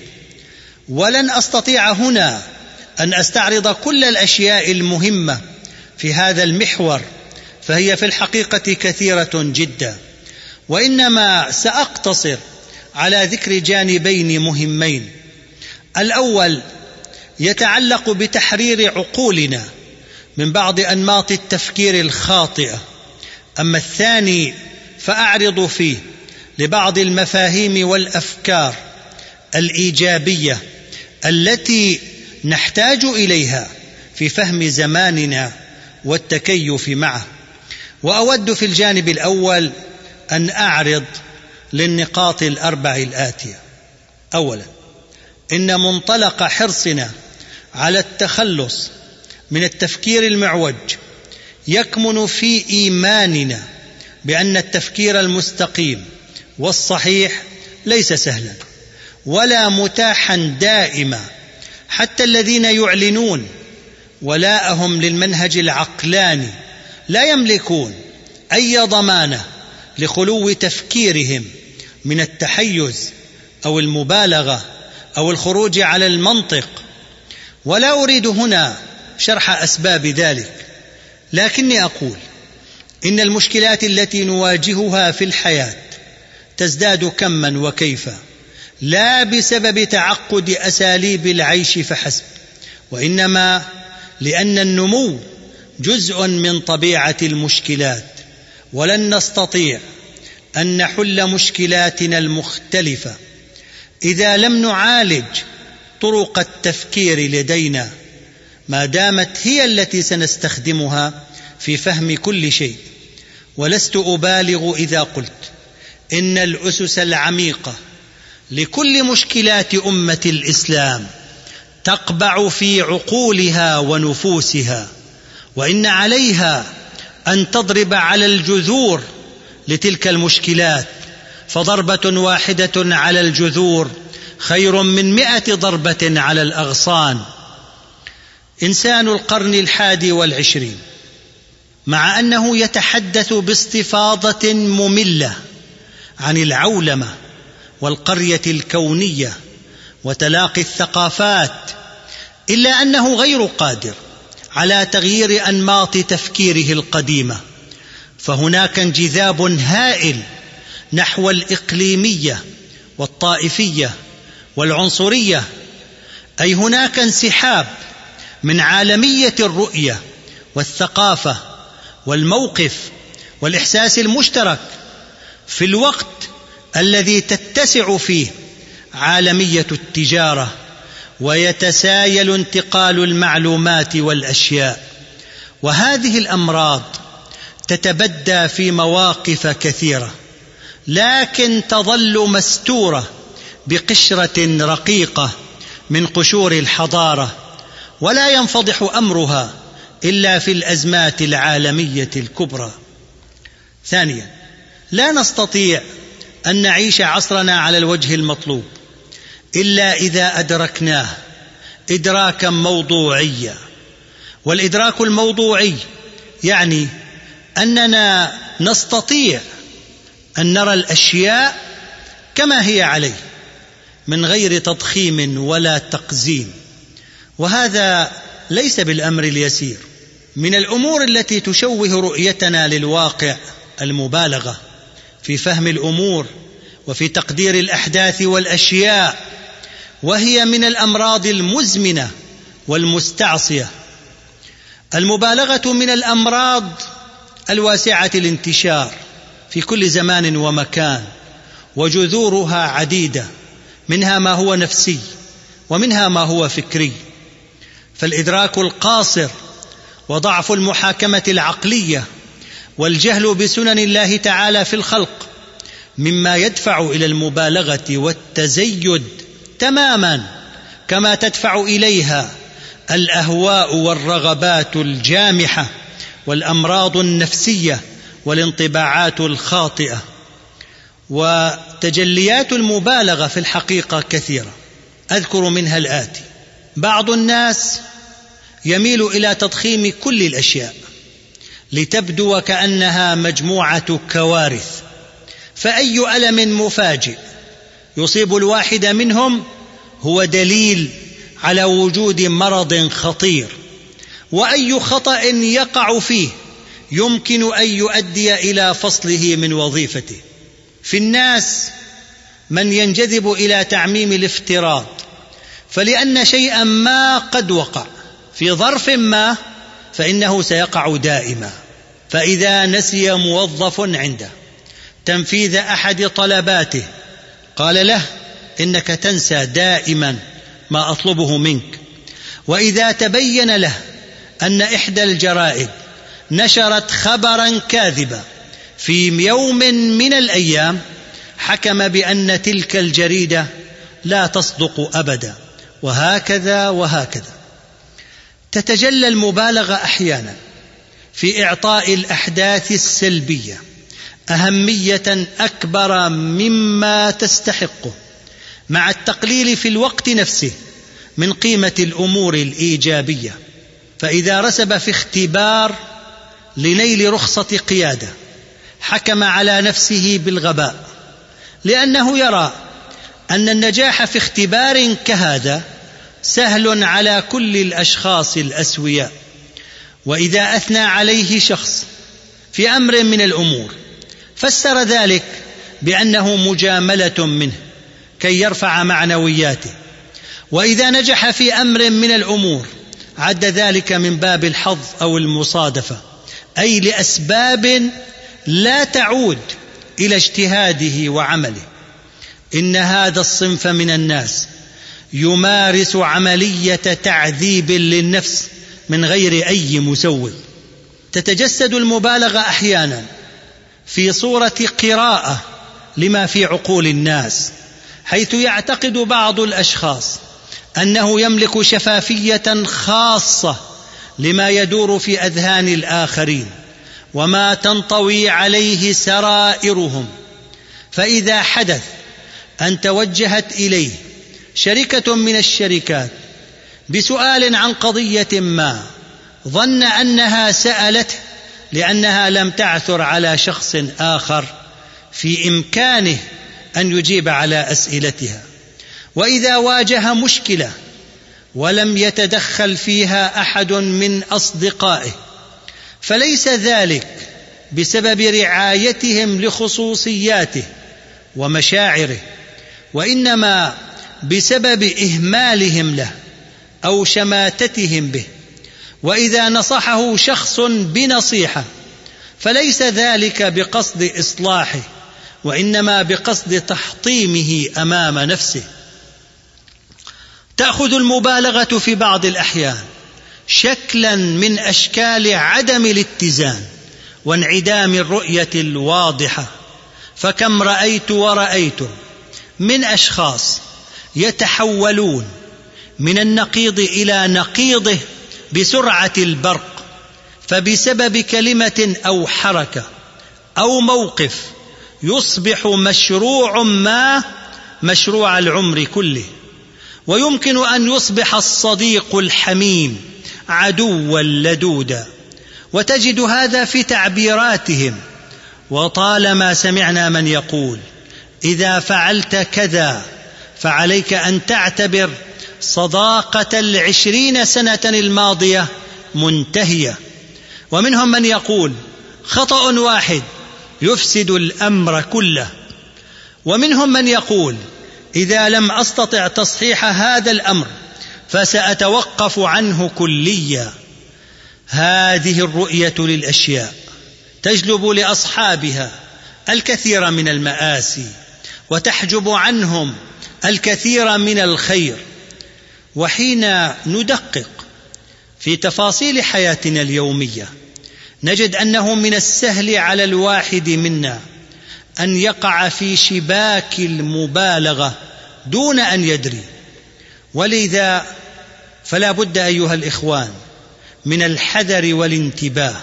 ولن أستطيع هنا أن أستعرض كل الأشياء المهمة في هذا المحور، فهي في الحقيقة كثيرة جدا، وإنما سأقتصر على ذكر جانبين مهمين. الأول يتعلق بتحرير عقولنا من بعض أنماط التفكير الخاطئة، أما الثاني فأعرض فيه لبعض المفاهيم والأفكار الإيجابية التي نحتاج إليها في فهم زماننا والتكيف معه. وأود في الجانب الأول أن أعرض للنقاط الأربع الآتية. أولا، إن منطلق حرصنا على التخلص من التفكير المعوج يكمن في إيماننا بأن التفكير المستقيم والصحيح ليس سهلا ولا متاحا دائما. حتى الذين يعلنون ولاءهم للمنهج العقلاني لا يملكون أي ضمانة لخلو تفكيرهم من التحيز أو المبالغة أو الخروج على المنطق. ولا أريد هنا شرح أسباب ذلك، لكني أقول إن المشكلات التي نواجهها في الحياة تزداد كما وكيفا، لا بسبب تعقد أساليب العيش فحسب، وإنما لأن النمو جزء من طبيعة المشكلات، ولن نستطيع أن نحل مشكلاتنا المختلفة إذا لم نعالج طرق التفكير لدينا، ما دامت هي التي سنستخدمها في فهم كل شيء. ولست أبالغ إذا قلت إن الأسس العميقة لكل مشكلات أمة الإسلام تقبع في عقولها ونفوسها، وإن عليها أن تضرب على الجذور لتلك المشكلات، فضربة واحدة على الجذور خير من مئة ضربة على الأغصان. إنسان القرن الحادي والعشرين مع أنه يتحدث باستفاضة مملة عن العولمة والقرية الكونية وتلاقي الثقافات، إلا أنه غير قادر على تغيير أنماط تفكيره القديمة. فهناك انجذاب هائل نحو الإقليمية والطائفية والعنصرية، أي هناك انسحاب من عالمية الرؤية والثقافة والموقف والإحساس المشترك، في الوقت الذي تتسع فيه عالمية التجارة ويتسايل انتقال المعلومات والأشياء. وهذه الأمراض تتبدى في مواقف كثيرة، لكن تظل مستورة بقشرة رقيقة من قشور الحضارة، ولا ينفضح أمرها إلا في الأزمات العالمية الكبرى. ثانيا، لا نستطيع أن نعيش عصرنا على الوجه المطلوب إلا إذا أدركناه إدراكا موضوعيا. والإدراك الموضوعي يعني أننا نستطيع أن نرى الأشياء كما هي عليه من غير تضخيم ولا تقزيم، وهذا ليس بالأمر اليسير. من الأمور التي تشوه رؤيتنا للواقع المبالغة في فهم الأمور وفي تقدير الأحداث والأشياء، وهي من الأمراض المزمنة والمستعصية. المبالغة من الأمراض الواسعة الانتشار في كل زمان ومكان، وجذورها عديدة، منها ما هو نفسي ومنها ما هو فكري. فالإدراك القاصر وضعف المحاكمة العقلية والجهل بسنن الله تعالى في الخلق مما يدفع إلى المبالغة والتزيد تماما كما تدفع إليها الأهواء والرغبات الجامحة والأمراض النفسية والانطباعات الخاطئة. وتجليات المبالغة في الحقيقة كثيرة، أذكر منها الآتي: بعض الناس يميل إلى تضخيم كل الأشياء لتبدو وكأنها مجموعة كوارث، فأي ألم مفاجئ يصيب الواحد منهم هو دليل على وجود مرض خطير، وأي خطأ يقع فيه يمكن أن يؤدي إلى فصله من وظيفته. في الناس من ينجذب إلى تعميم الافتراض، فلأن شيئا ما قد وقع في ظرف ما فإنه سيقع دائما. فإذا نسي موظف عنده تنفيذ أحد طلباته قال له: إنك تنسى دائما ما أطلبه منك. وإذا تبين له أن إحدى الجرائد نشرت خبرا كاذبا في يوم من الأيام حكم بأن تلك الجريدة لا تصدق أبدا، وهكذا وهكذا. تتجلى المبالغة أحيانا في إعطاء الأحداث السلبية أهمية أكبر مما تستحقه، مع التقليل في الوقت نفسه من قيمة الأمور الإيجابية. فإذا رسب في اختبار لنيل رخصة قيادة حكم على نفسه بالغباء، لأنه يرى أن النجاح في اختبار كهذا سهل على كل الأشخاص الأسوياء. وإذا أثنى عليه شخص في أمر من الأمور فسر ذلك بأنه مجاملة منه كي يرفع معنوياته، وإذا نجح في أمر من الأمور عد ذلك من باب الحظ أو المصادفة، أي لأسباب لا تعود إلى اجتهاده وعمله. إن هذا الصنف من الناس يمارس عملية تعذيب للنفس من غير أي مسوغ. تتجسد المبالغة أحيانا في صورة قراءة لما في عقول الناس، حيث يعتقد بعض الأشخاص أنه يملك شفافية خاصة لما يدور في أذهان الآخرين وما تنطوي عليه سرائرهم. فإذا حدث أن توجهت إليه شركة من الشركات بسؤال عن قضية ما، ظن أنها سألته لأنها لم تعثر على شخص آخر في إمكانه أن يجيب على أسئلتها. وإذا واجه مشكلة ولم يتدخل فيها أحد من أصدقائه فليس ذلك بسبب رعايتهم لخصوصياته ومشاعره، وإنما بسبب إهمالهم له أو شماتتهم به. وإذا نصحه شخص بنصيحة فليس ذلك بقصد إصلاحه، وإنما بقصد تحطيمه أمام نفسه. تأخذ المبالغة في بعض الأحيان شكلا من أشكال عدم الاتزان وانعدام الرؤية الواضحة. فكم رأيت ورأيت من أشخاص يتحولون من النقيض إلى نقيضه بسرعة البرق، فبسبب كلمة أو حركة أو موقف يصبح مشروع ما مشروع العمر كله، ويمكن أن يصبح الصديق الحميم عدوا لدودا، وتجد هذا في تعبيراتهم. وطالما سمعنا من يقول إذا فعلت كذا فعليك أن تعتبر صداقة العشرين سنة الماضية منتهية، ومنهم من يقول خطأ واحد يفسد الأمر كله، ومنهم من يقول إذا لم أستطع تصحيح هذا الأمر فسأتوقف عنه كليا. هذه الرؤية للأشياء تجلب لأصحابها الكثير من المآسي، وتحجب عنهم الكثير من الخير. وحين ندقق في تفاصيل حياتنا اليومية نجد أنه من السهل على الواحد منا أن يقع في شباك المبالغة دون أن يدري، ولذا فلا بد أيها الإخوان من الحذر والانتباه.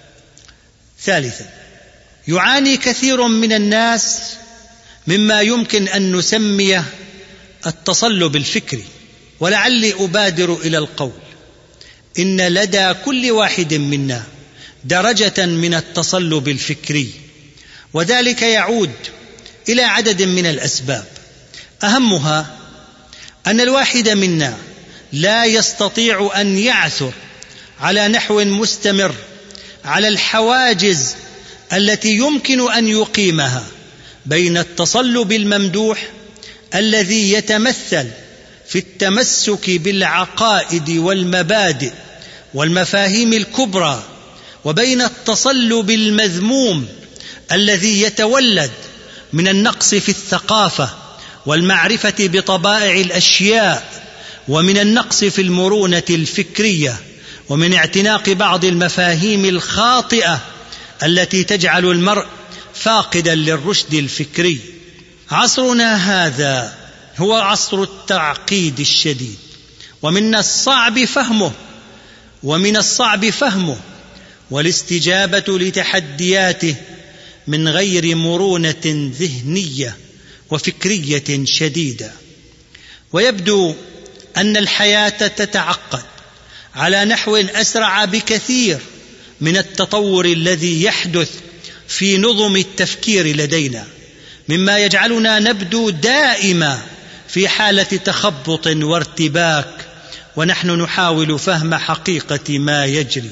ثالثا، يعاني كثير من الناس مما يمكن أن نسميه التصلب الفكري، ولعلي أبادر إلى القول إن لدى كل واحد منا درجة من التصلب الفكري، وذلك يعود إلى عدد من الأسباب. أهمها أن الواحد منا لا يستطيع أن يعثر على نحو مستمر على الحواجز التي يمكن أن يقيمها بين التصلب الممدوح الذي يتمثل في التمسك بالعقائد والمبادئ والمفاهيم الكبرى، وبين التصلب المذموم الذي يتولد من النقص في الثقافة والمعرفة بطبائع الأشياء، ومن النقص في المرونة الفكرية، ومن اعتناق بعض المفاهيم الخاطئة التي تجعل المرء فاقدا للرشد الفكري. عصرنا هذا هو عصر التعقيد الشديد، ومن الصعب فهمه ومن الصعب فهمه والاستجابة لتحدياته من غير مرونة ذهنية وفكرية شديدة. ويبدو أن الحياة تتعقد على نحو أسرع بكثير من التطور الذي يحدث في نظم التفكير لدينا، مما يجعلنا نبدو دائما في حالة تخبط وارتباك ونحن نحاول فهم حقيقة ما يجري.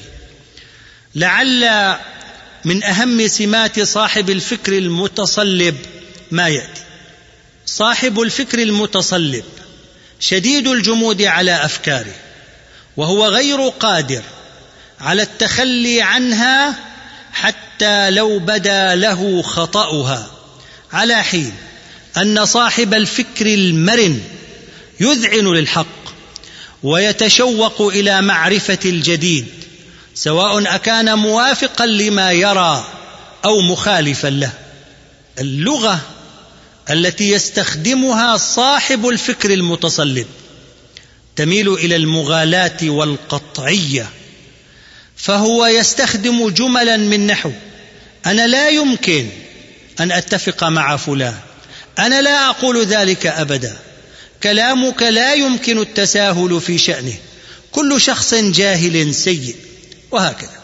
لعل من أهم سمات صاحب الفكر المتصلب ما يأتي: صاحب الفكر المتصلب شديد الجمود على أفكاره، وهو غير قادر على التخلي عنها حتى لو بدا له خطأها، على حين أن صاحب الفكر المرن يذعن للحق ويتشوق إلى معرفة الجديد، سواء أكان موافقا لما يرى أو مخالفا له. اللغة التي يستخدمها صاحب الفكر المتصلب تميل إلى المغالاة والقطعية، فهو يستخدم جملا من نحو: أنا لا يمكن أن أتفق مع فلان، أنا لا أقول ذلك أبدا، كلامك لا يمكن التساهل في شأنه، كل شخص جاهل سيء، وهكذا.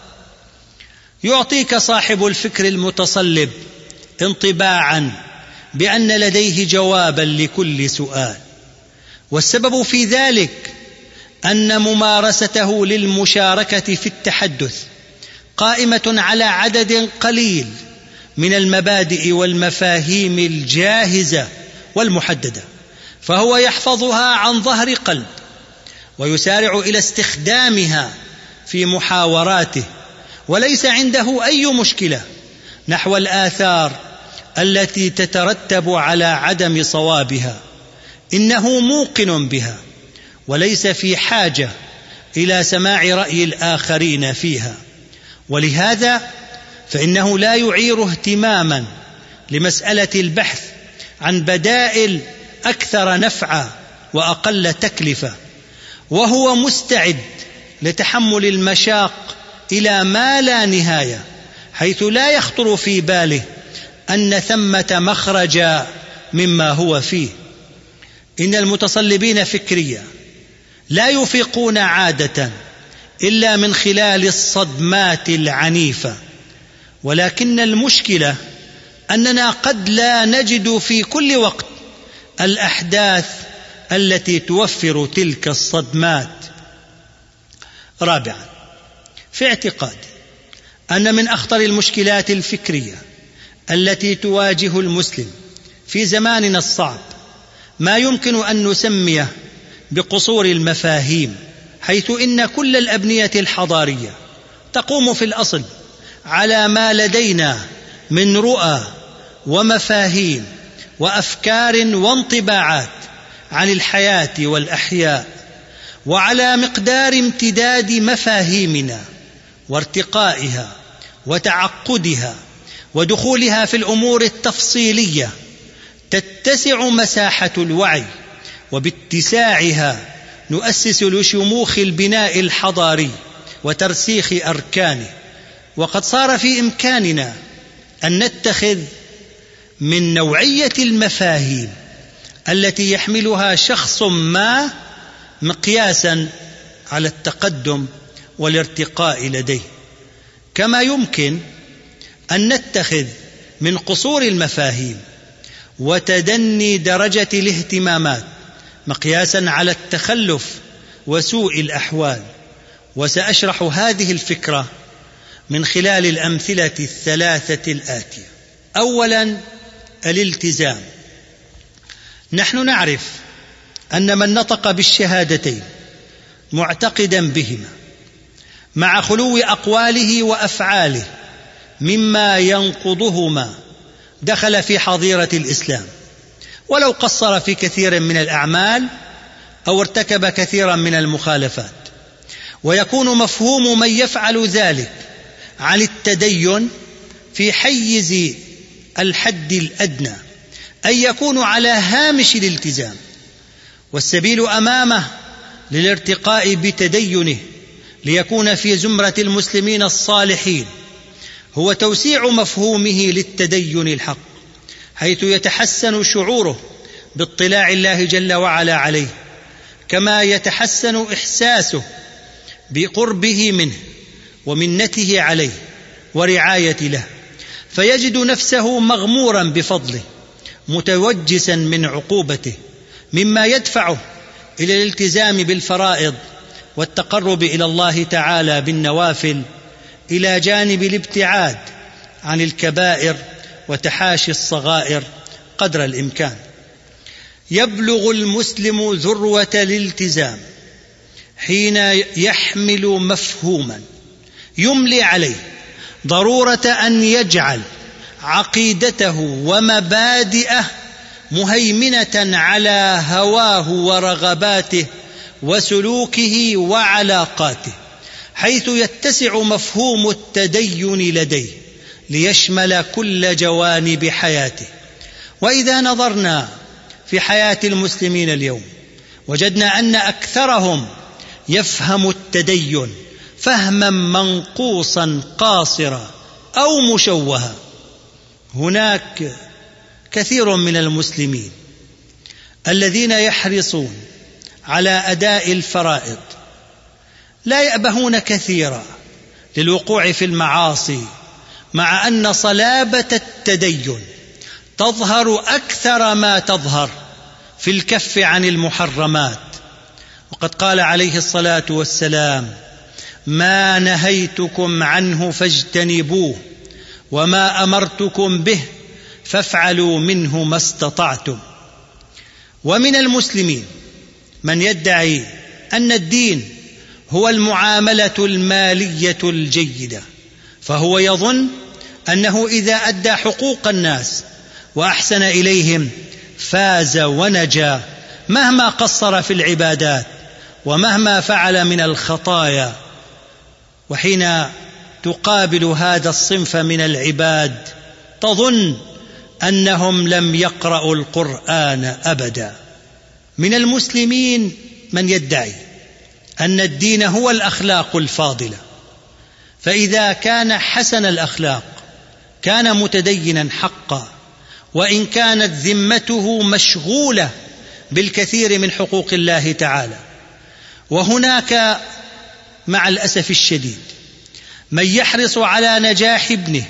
يعطيك صاحب الفكر المتصلب انطباعا بأن لديه جوابا لكل سؤال، والسبب في ذلك أن ممارسته للمشاركة في التحدث قائمة على عدد قليل من المبادئ والمفاهيم الجاهزة والمحددة، فهو يحفظها عن ظهر قلب ويسارع إلى استخدامها في محاوراته، وليس عنده أي مشكلة نحو الآثار التي تترتب على عدم صوابها، إنه موقن بها وليس في حاجة إلى سماع رأي الآخرين فيها. ولهذا فإنه لا يعير اهتماما لمسألة البحث عن بدائل أكثر نفعا وأقل تكلفة، وهو مستعد لتحمل المشاق إلى ما لا نهاية، حيث لا يخطر في باله أن ثمة مخرجا مما هو فيه. إن المتصلبين فكريا لا يفيقون عادة إلا من خلال الصدمات العنيفة، ولكن المشكلة أننا قد لا نجد في كل وقت الأحداث التي توفر تلك الصدمات. رابعا، في اعتقادي أن من أخطر المشكلات الفكرية التي تواجه المسلم في زماننا الصعب ما يمكن أن نسميه بقصور المفاهيم، حيث إن كل الأبنية الحضارية تقوم في الأصل على ما لدينا من رؤى ومفاهيم وأفكار وانطباعات عن الحياة والأحياء، وعلى مقدار امتداد مفاهيمنا وارتقائها وتعقدها ودخولها في الأمور التفصيلية تتسع مساحة الوعي، وباتساعها نؤسس لشموخ البناء الحضاري وترسيخ أركانه. وقد صار في إمكاننا أن نتخذ من نوعية المفاهيم التي يحملها شخص ما مقياسا على التقدم والارتقاء لديه، كما يمكن أن نتخذ من قصور المفاهيم وتدني درجة الاهتمامات مقياسا على التخلف وسوء الأحوال. وسأشرح هذه الفكرة من خلال الأمثلة الثلاثة الآتية. أولا، الالتزام. نحن نعرف أن من نطق بالشهادتين معتقدا بهما مع خلو أقواله وأفعاله مما ينقضهما دخل في حظيرة الإسلام، ولو قصر في كثير من الأعمال أو ارتكب كثيرا من المخالفات. ويكون مفهوم من يفعل ذلك عن التدين في حيز الحد الأدنى، أن يكون على هامش الالتزام، والسبيل أمامه للارتقاء بتدينه ليكون في زمرة المسلمين الصالحين هو توسيع مفهومه للتدين الحق، حيث يتحسن شعوره باطلاع الله جل وعلا عليه، كما يتحسن إحساسه بقربه منه ومنته عليه ورعاية له، فيجد نفسه مغمورا بفضله متوجسا من عقوبته، مما يدفعه إلى الالتزام بالفرائض والتقرب إلى الله تعالى بالنوافل، إلى جانب الابتعاد عن الكبائر وتحاشي الصغائر قدر الإمكان. يبلغ المسلم ذروة الالتزام حين يحمل مفهوما يملي عليه ضرورة أن يجعل عقيدته ومبادئه مهيمنة على هواه ورغباته وسلوكه وعلاقاته، حيث يتسع مفهوم التدين لديه ليشمل كل جوانب حياته. وإذا نظرنا في حياة المسلمين اليوم وجدنا أن أكثرهم يفهم التدين فهما منقوصا قاصرا أو مشوها. هناك كثير من المسلمين الذين يحرصون على أداء الفرائض، لا يأبهون كثيرا للوقوع في المعاصي، مع أن صلابة التدين تظهر أكثر ما تظهر في الكف عن المحرمات. وقد قال عليه الصلاة والسلام: ما نهيتكم عنه فاجتنبوه وما أمرتكم به فافعلوا منه ما استطعتم. ومن المسلمين من يدعي أن الدين هو المعاملة المالية الجيدة، فهو يظن أنه إذا أدى حقوق الناس وأحسن إليهم فاز ونجا، مهما قصر في العبادات ومهما فعل من الخطايا. وحين تقابل هذا الصنف من العباد تظن أنهم لم يقرأوا القرآن أبدا. من المسلمين من يدعي أن الدين هو الأخلاق الفاضلة، فإذا كان حسن الأخلاق كان متدينا حقا، وإن كانت ذمته مشغولة بالكثير من حقوق الله تعالى. وهناك مع الأسف الشديد من يحرص على نجاح ابنه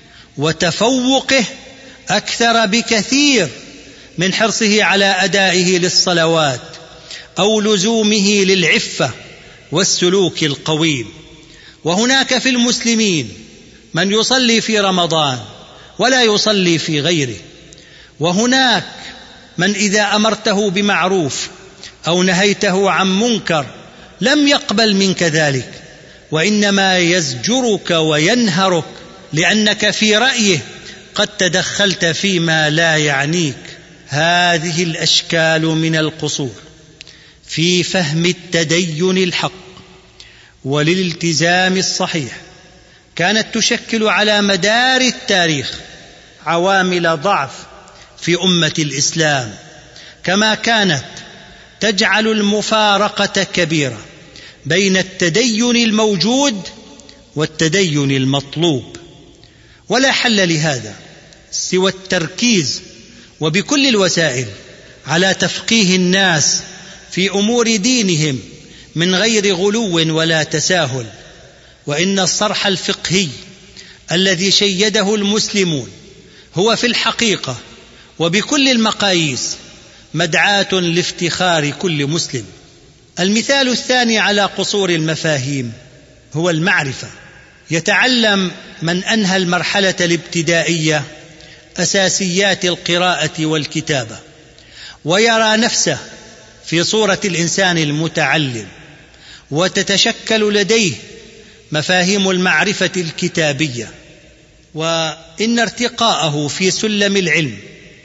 وتفوقه أكثر بكثير من حرصه على أدائه للصلوات أو لزومه للعفة والسلوك القويم. وهناك في المسلمين من يصلي في رمضان ولا يصلي في غيره، وهناك من إذا أمرته بمعروف أو نهيته عن منكر لم يقبل منك ذلك، وإنما يزجرك وينهرك لأنك في رأيه قد تدخلت فيما لا يعنيك. هذه الأشكال من القصور في فهم التدين الحق والالتزام الصحيح كانت تشكل على مدار التاريخ عوامل ضعف في أمة الإسلام، كما كانت تجعل المفارقة كبيرة بين التدين الموجود والتدين المطلوب. ولا حل لهذا سوى التركيز وبكل الوسائل على تفقيه الناس في أمور دينهم من غير غلو ولا تساهل. وإن الصرح الفقهي الذي شيده المسلمون هو في الحقيقة وبكل المقاييس مدعاة لافتخار كل مسلم. المثال الثاني على قصور المفاهيم هو المعرفة. يتعلم من أنهى المرحلة الابتدائية أساسيات القراءة والكتابة ويرى نفسه في صورة الإنسان المتعلم، وتتشكل لديه مفاهيم المعرفة الكتابية، وإن ارتقاءه في سلم العلم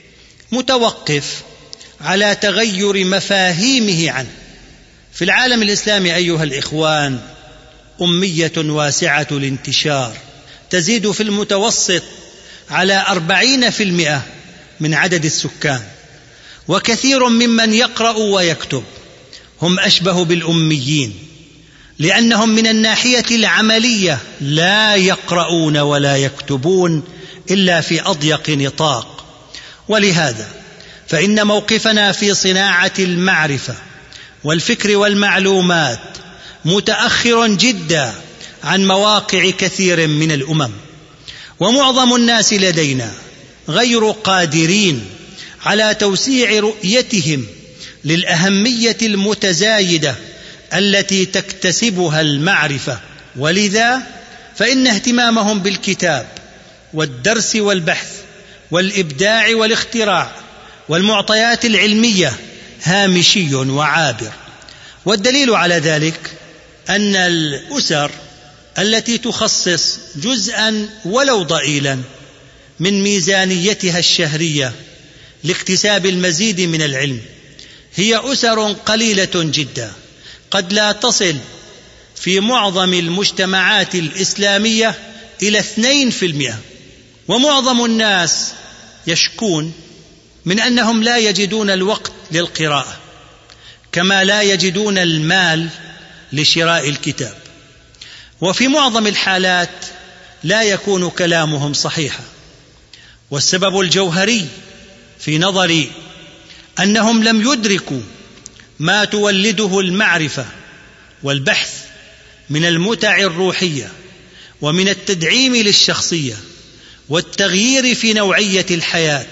متوقف على تغير مفاهيمه عنه. في العالم الإسلامي أيها الإخوان أمية واسعة الانتشار تزيد في المتوسط على أربعين في المئة من عدد السكان، وكثير ممن يقرأ ويكتب هم أشبه بالأميين، لأنهم من الناحية العملية لا يقرؤون ولا يكتبون إلا في أضيق نطاق. ولهذا فإن موقفنا في صناعة المعرفة والفكر والمعلومات متأخر جدا عن مواقع كثير من الأمم، ومعظم الناس لدينا غير قادرين على توسيع رؤيتهم للأهمية المتزايدة التي تكتسبها المعرفة. ولذا فإن اهتمامهم بالكتاب والدرس والبحث والإبداع والاختراع والمعطيات العلمية هامشي وعابر. والدليل على ذلك أن الأسر التي تخصص جزءا ولو ضئيلا من ميزانيتها الشهرية لاكتساب المزيد من العلم هي أسر قليلة جدا، قد لا تصل في معظم المجتمعات الإسلامية إلى اثنين في المئة. ومعظم الناس يشكون من أنهم لا يجدون الوقت للقراءة، كما لا يجدون المال لشراء الكتاب. وفي معظم الحالات لا يكون كلامهم صحيحا، والسبب الجوهري في نظري أنهم لم يدركوا ما تولده المعرفة والبحث من المتع الروحية ومن التدعيم للشخصية والتغيير في نوعية الحياة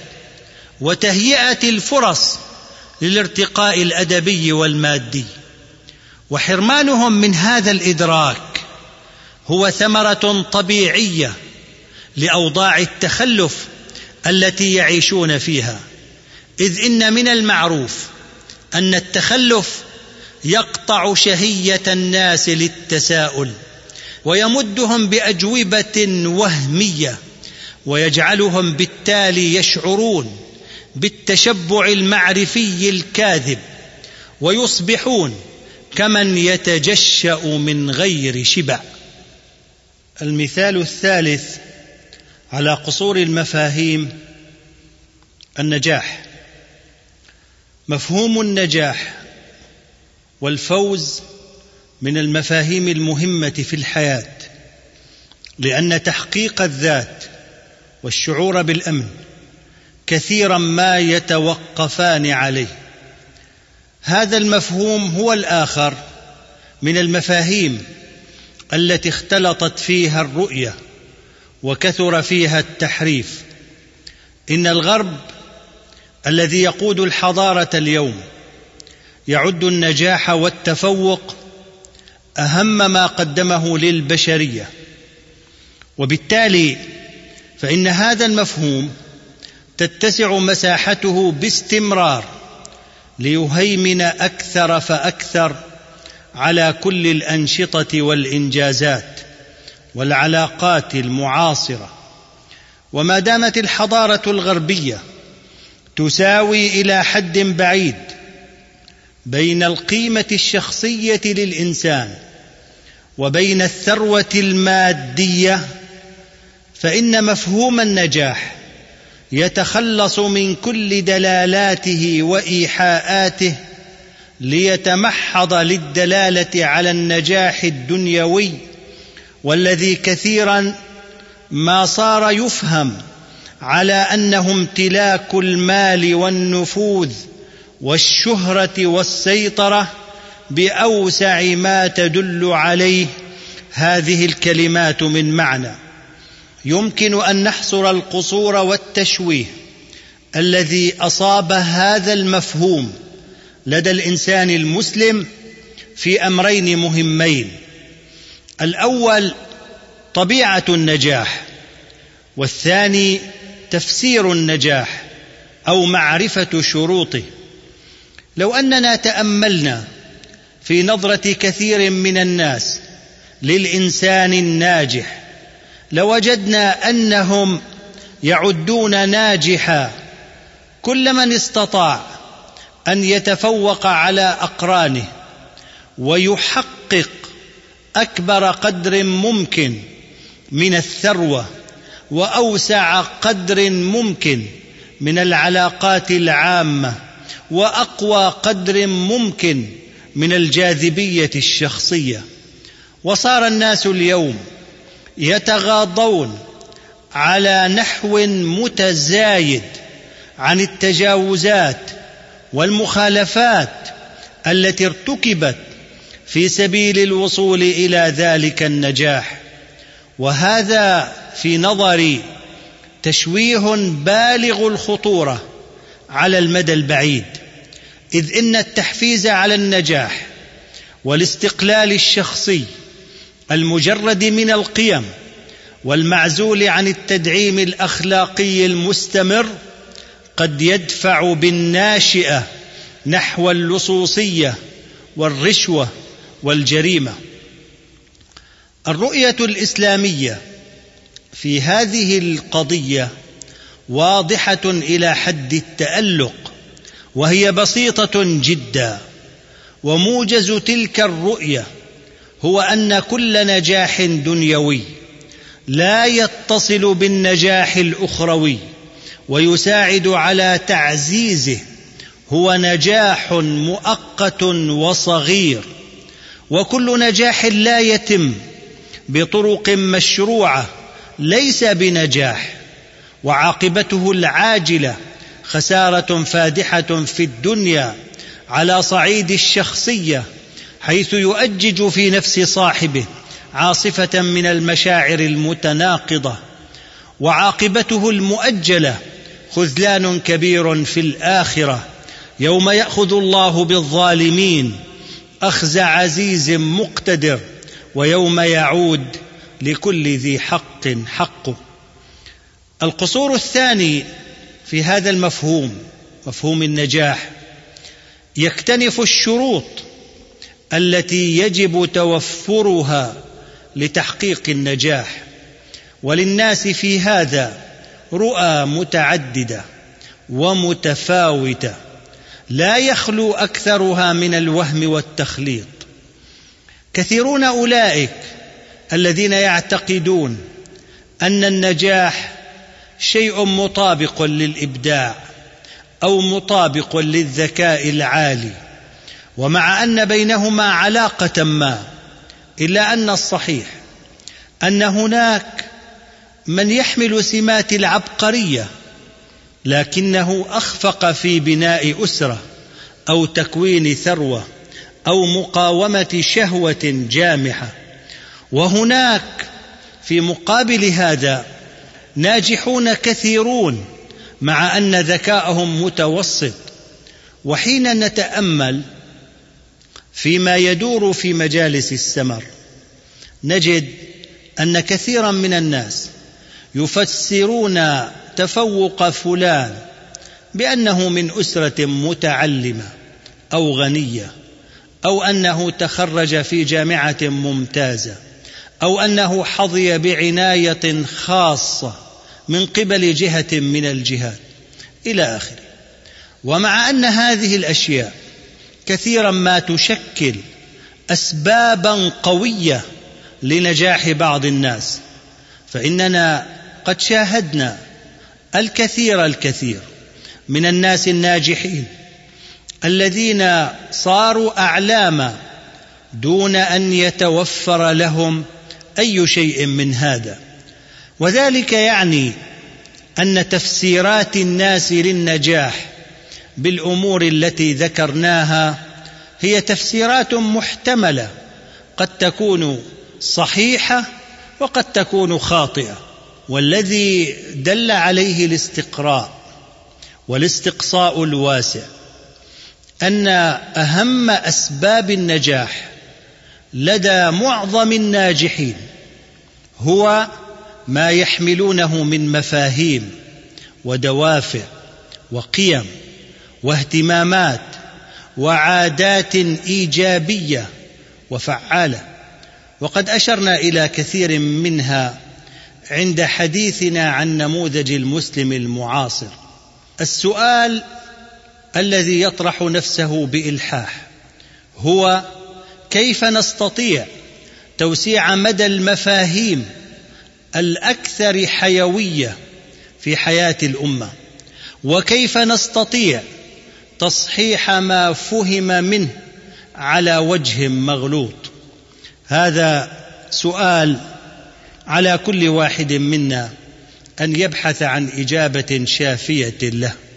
وتهيئة الفرص للارتقاء الأدبي والمادي. وحرمانهم من هذا الإدراك هو ثمرة طبيعية لأوضاع التخلف التي يعيشون فيها، إذ إن من المعروف أن التخلف يقطع شهية الناس للتساؤل ويمدهم بأجوبة وهمية، ويجعلهم بالتالي يشعرون بالتشبع المعرفي الكاذب، ويصبحون كمن يتجشأ من غير شبع. المثال الثالث على قصور المفاهيم النجاح. مفهوم النجاح والفوز من المفاهيم المهمة في الحياة، لأن تحقيق الذات والشعور بالأمن كثيرا ما يتوقفان عليه. هذا المفهوم هو الآخر من المفاهيم التي اختلطت فيها الرؤية وكثر فيها التحريف. إن الغرب الذي يقود الحضارة اليوم يعد النجاح والتفوق أهم ما قدمه للبشرية، وبالتالي فإن هذا المفهوم تتسع مساحته باستمرار ليهيمن أكثر فأكثر على كل الأنشطة والإنجازات والعلاقات المعاصرة. وما دامت الحضارة الغربية تساوي إلى حد بعيد بين القيمة الشخصية للإنسان وبين الثروة المادية، فإن مفهوم النجاح يتخلص من كل دلالاته وإيحاءاته ليتمحض للدلالة على النجاح الدنيوي، والذي كثيرا ما صار يفهم على أنه امتلاك المال والنفوذ والشهرة والسيطرة بأوسع ما تدل عليه هذه الكلمات من معنى. يمكن أن نحصر القصور والتشويه الذي أصاب هذا المفهوم لدى الإنسان المسلم في أمرين مهمين: الأول طبيعة النجاح، والثاني تفسير النجاح أو معرفة شروطه. لو أننا تأملنا في نظرة كثير من الناس للإنسان الناجح لوجدنا أنهم يعدون ناجحا كل من استطاع أن يتفوق على أقرانه ويحقق أكبر قدر ممكن من الثروة وأوسع قدر ممكن من العلاقات العامة وأقوى قدر ممكن من الجاذبية الشخصية. وصار الناس اليوم يتغاضون على نحو متزايد عن التجاوزات والمخالفات التي ارتكبت في سبيل الوصول إلى ذلك النجاح، وهذا في نظري تشويه بالغ الخطورة على المدى البعيد، إذ إن التحفيز على النجاح والاستقلال الشخصي المجرد من القيم والمعزول عن التدعيم الأخلاقي المستمر قد يدفع بالناشئة نحو اللصوصية والرشوة والجريمة. الرؤية الإسلامية في هذه القضية واضحة إلى حد التألق، وهي بسيطة جدا. وموجز تلك الرؤية هو أن كل نجاح دنيوي لا يتصل بالنجاح الأخروي ويساعد على تعزيزه هو نجاح مؤقت وصغير، وكل نجاح لا يتم بطرق مشروعة ليس بنجاح، وعاقبته العاجلة خسارة فادحة في الدنيا على صعيد الشخصية، حيث يؤجج في نفس صاحبه عاصفة من المشاعر المتناقضة، وعاقبته المؤجلة خذلان كبير في الآخرة، يوم يأخذ الله بالظالمين أخذ عزيز مقتدر، ويوم يعود لكل ذي حق حقه. القصور الثاني في هذا المفهوم، مفهوم النجاح، يكتنف الشروط التي يجب توفرها لتحقيق النجاح، وللناس في هذا رؤى متعددة ومتفاوتة لا يخلو أكثرها من الوهم والتخليط. كثيرون أولئك الذين يعتقدون أن النجاح شيء مطابق للإبداع أو مطابق للذكاء العالي، ومع أن بينهما علاقة ما، إلا أن الصحيح أن هناك من يحمل سمات العبقرية لكنه أخفق في بناء أسرة أو تكوين ثروة أو مقاومة شهوة جامحة. وهناك في مقابل هذا ناجحون كثيرون مع أن ذكاءهم متوسط. وحين نتأمل فيما يدور في مجالس السمر نجد أن كثيرا من الناس يفسرون تفوق فلان بأنه من أسرة متعلمة أو غنية، أو أنه تخرج في جامعة ممتازة، أو أنه حظي بعناية خاصة من قبل جهة من الجهات إلى آخره. ومع أن هذه الأشياء كثيرا ما تشكل أسبابا قوية لنجاح بعض الناس، فإننا قد شاهدنا الكثير الكثير من الناس الناجحين الذين صاروا أعلاما دون أن يتوفر لهم أي شيء من هذا. وذلك يعني أن تفسيرات الناس للنجاح بالأمور التي ذكرناها هي تفسيرات محتملة، قد تكون صحيحة وقد تكون خاطئة. والذي دل عليه الاستقراء والاستقصاء الواسع أن أهم أسباب النجاح لدى معظم الناجحين هو ما يحملونه من مفاهيم ودوافع وقيم واهتمامات وعادات إيجابية وفعالة. وقد أشرنا إلى كثير منها عند حديثنا عن نموذج المسلم المعاصر. السؤال الذي يطرح نفسه بإلحاح هو: كيف نستطيع توسيع مدى المفاهيم الأكثر حيوية في حياة الأمة؟ وكيف نستطيع تصحيح ما فهم منه على وجه مغلوط؟ هذا سؤال على كل واحد منا أن يبحث عن إجابة شافية له.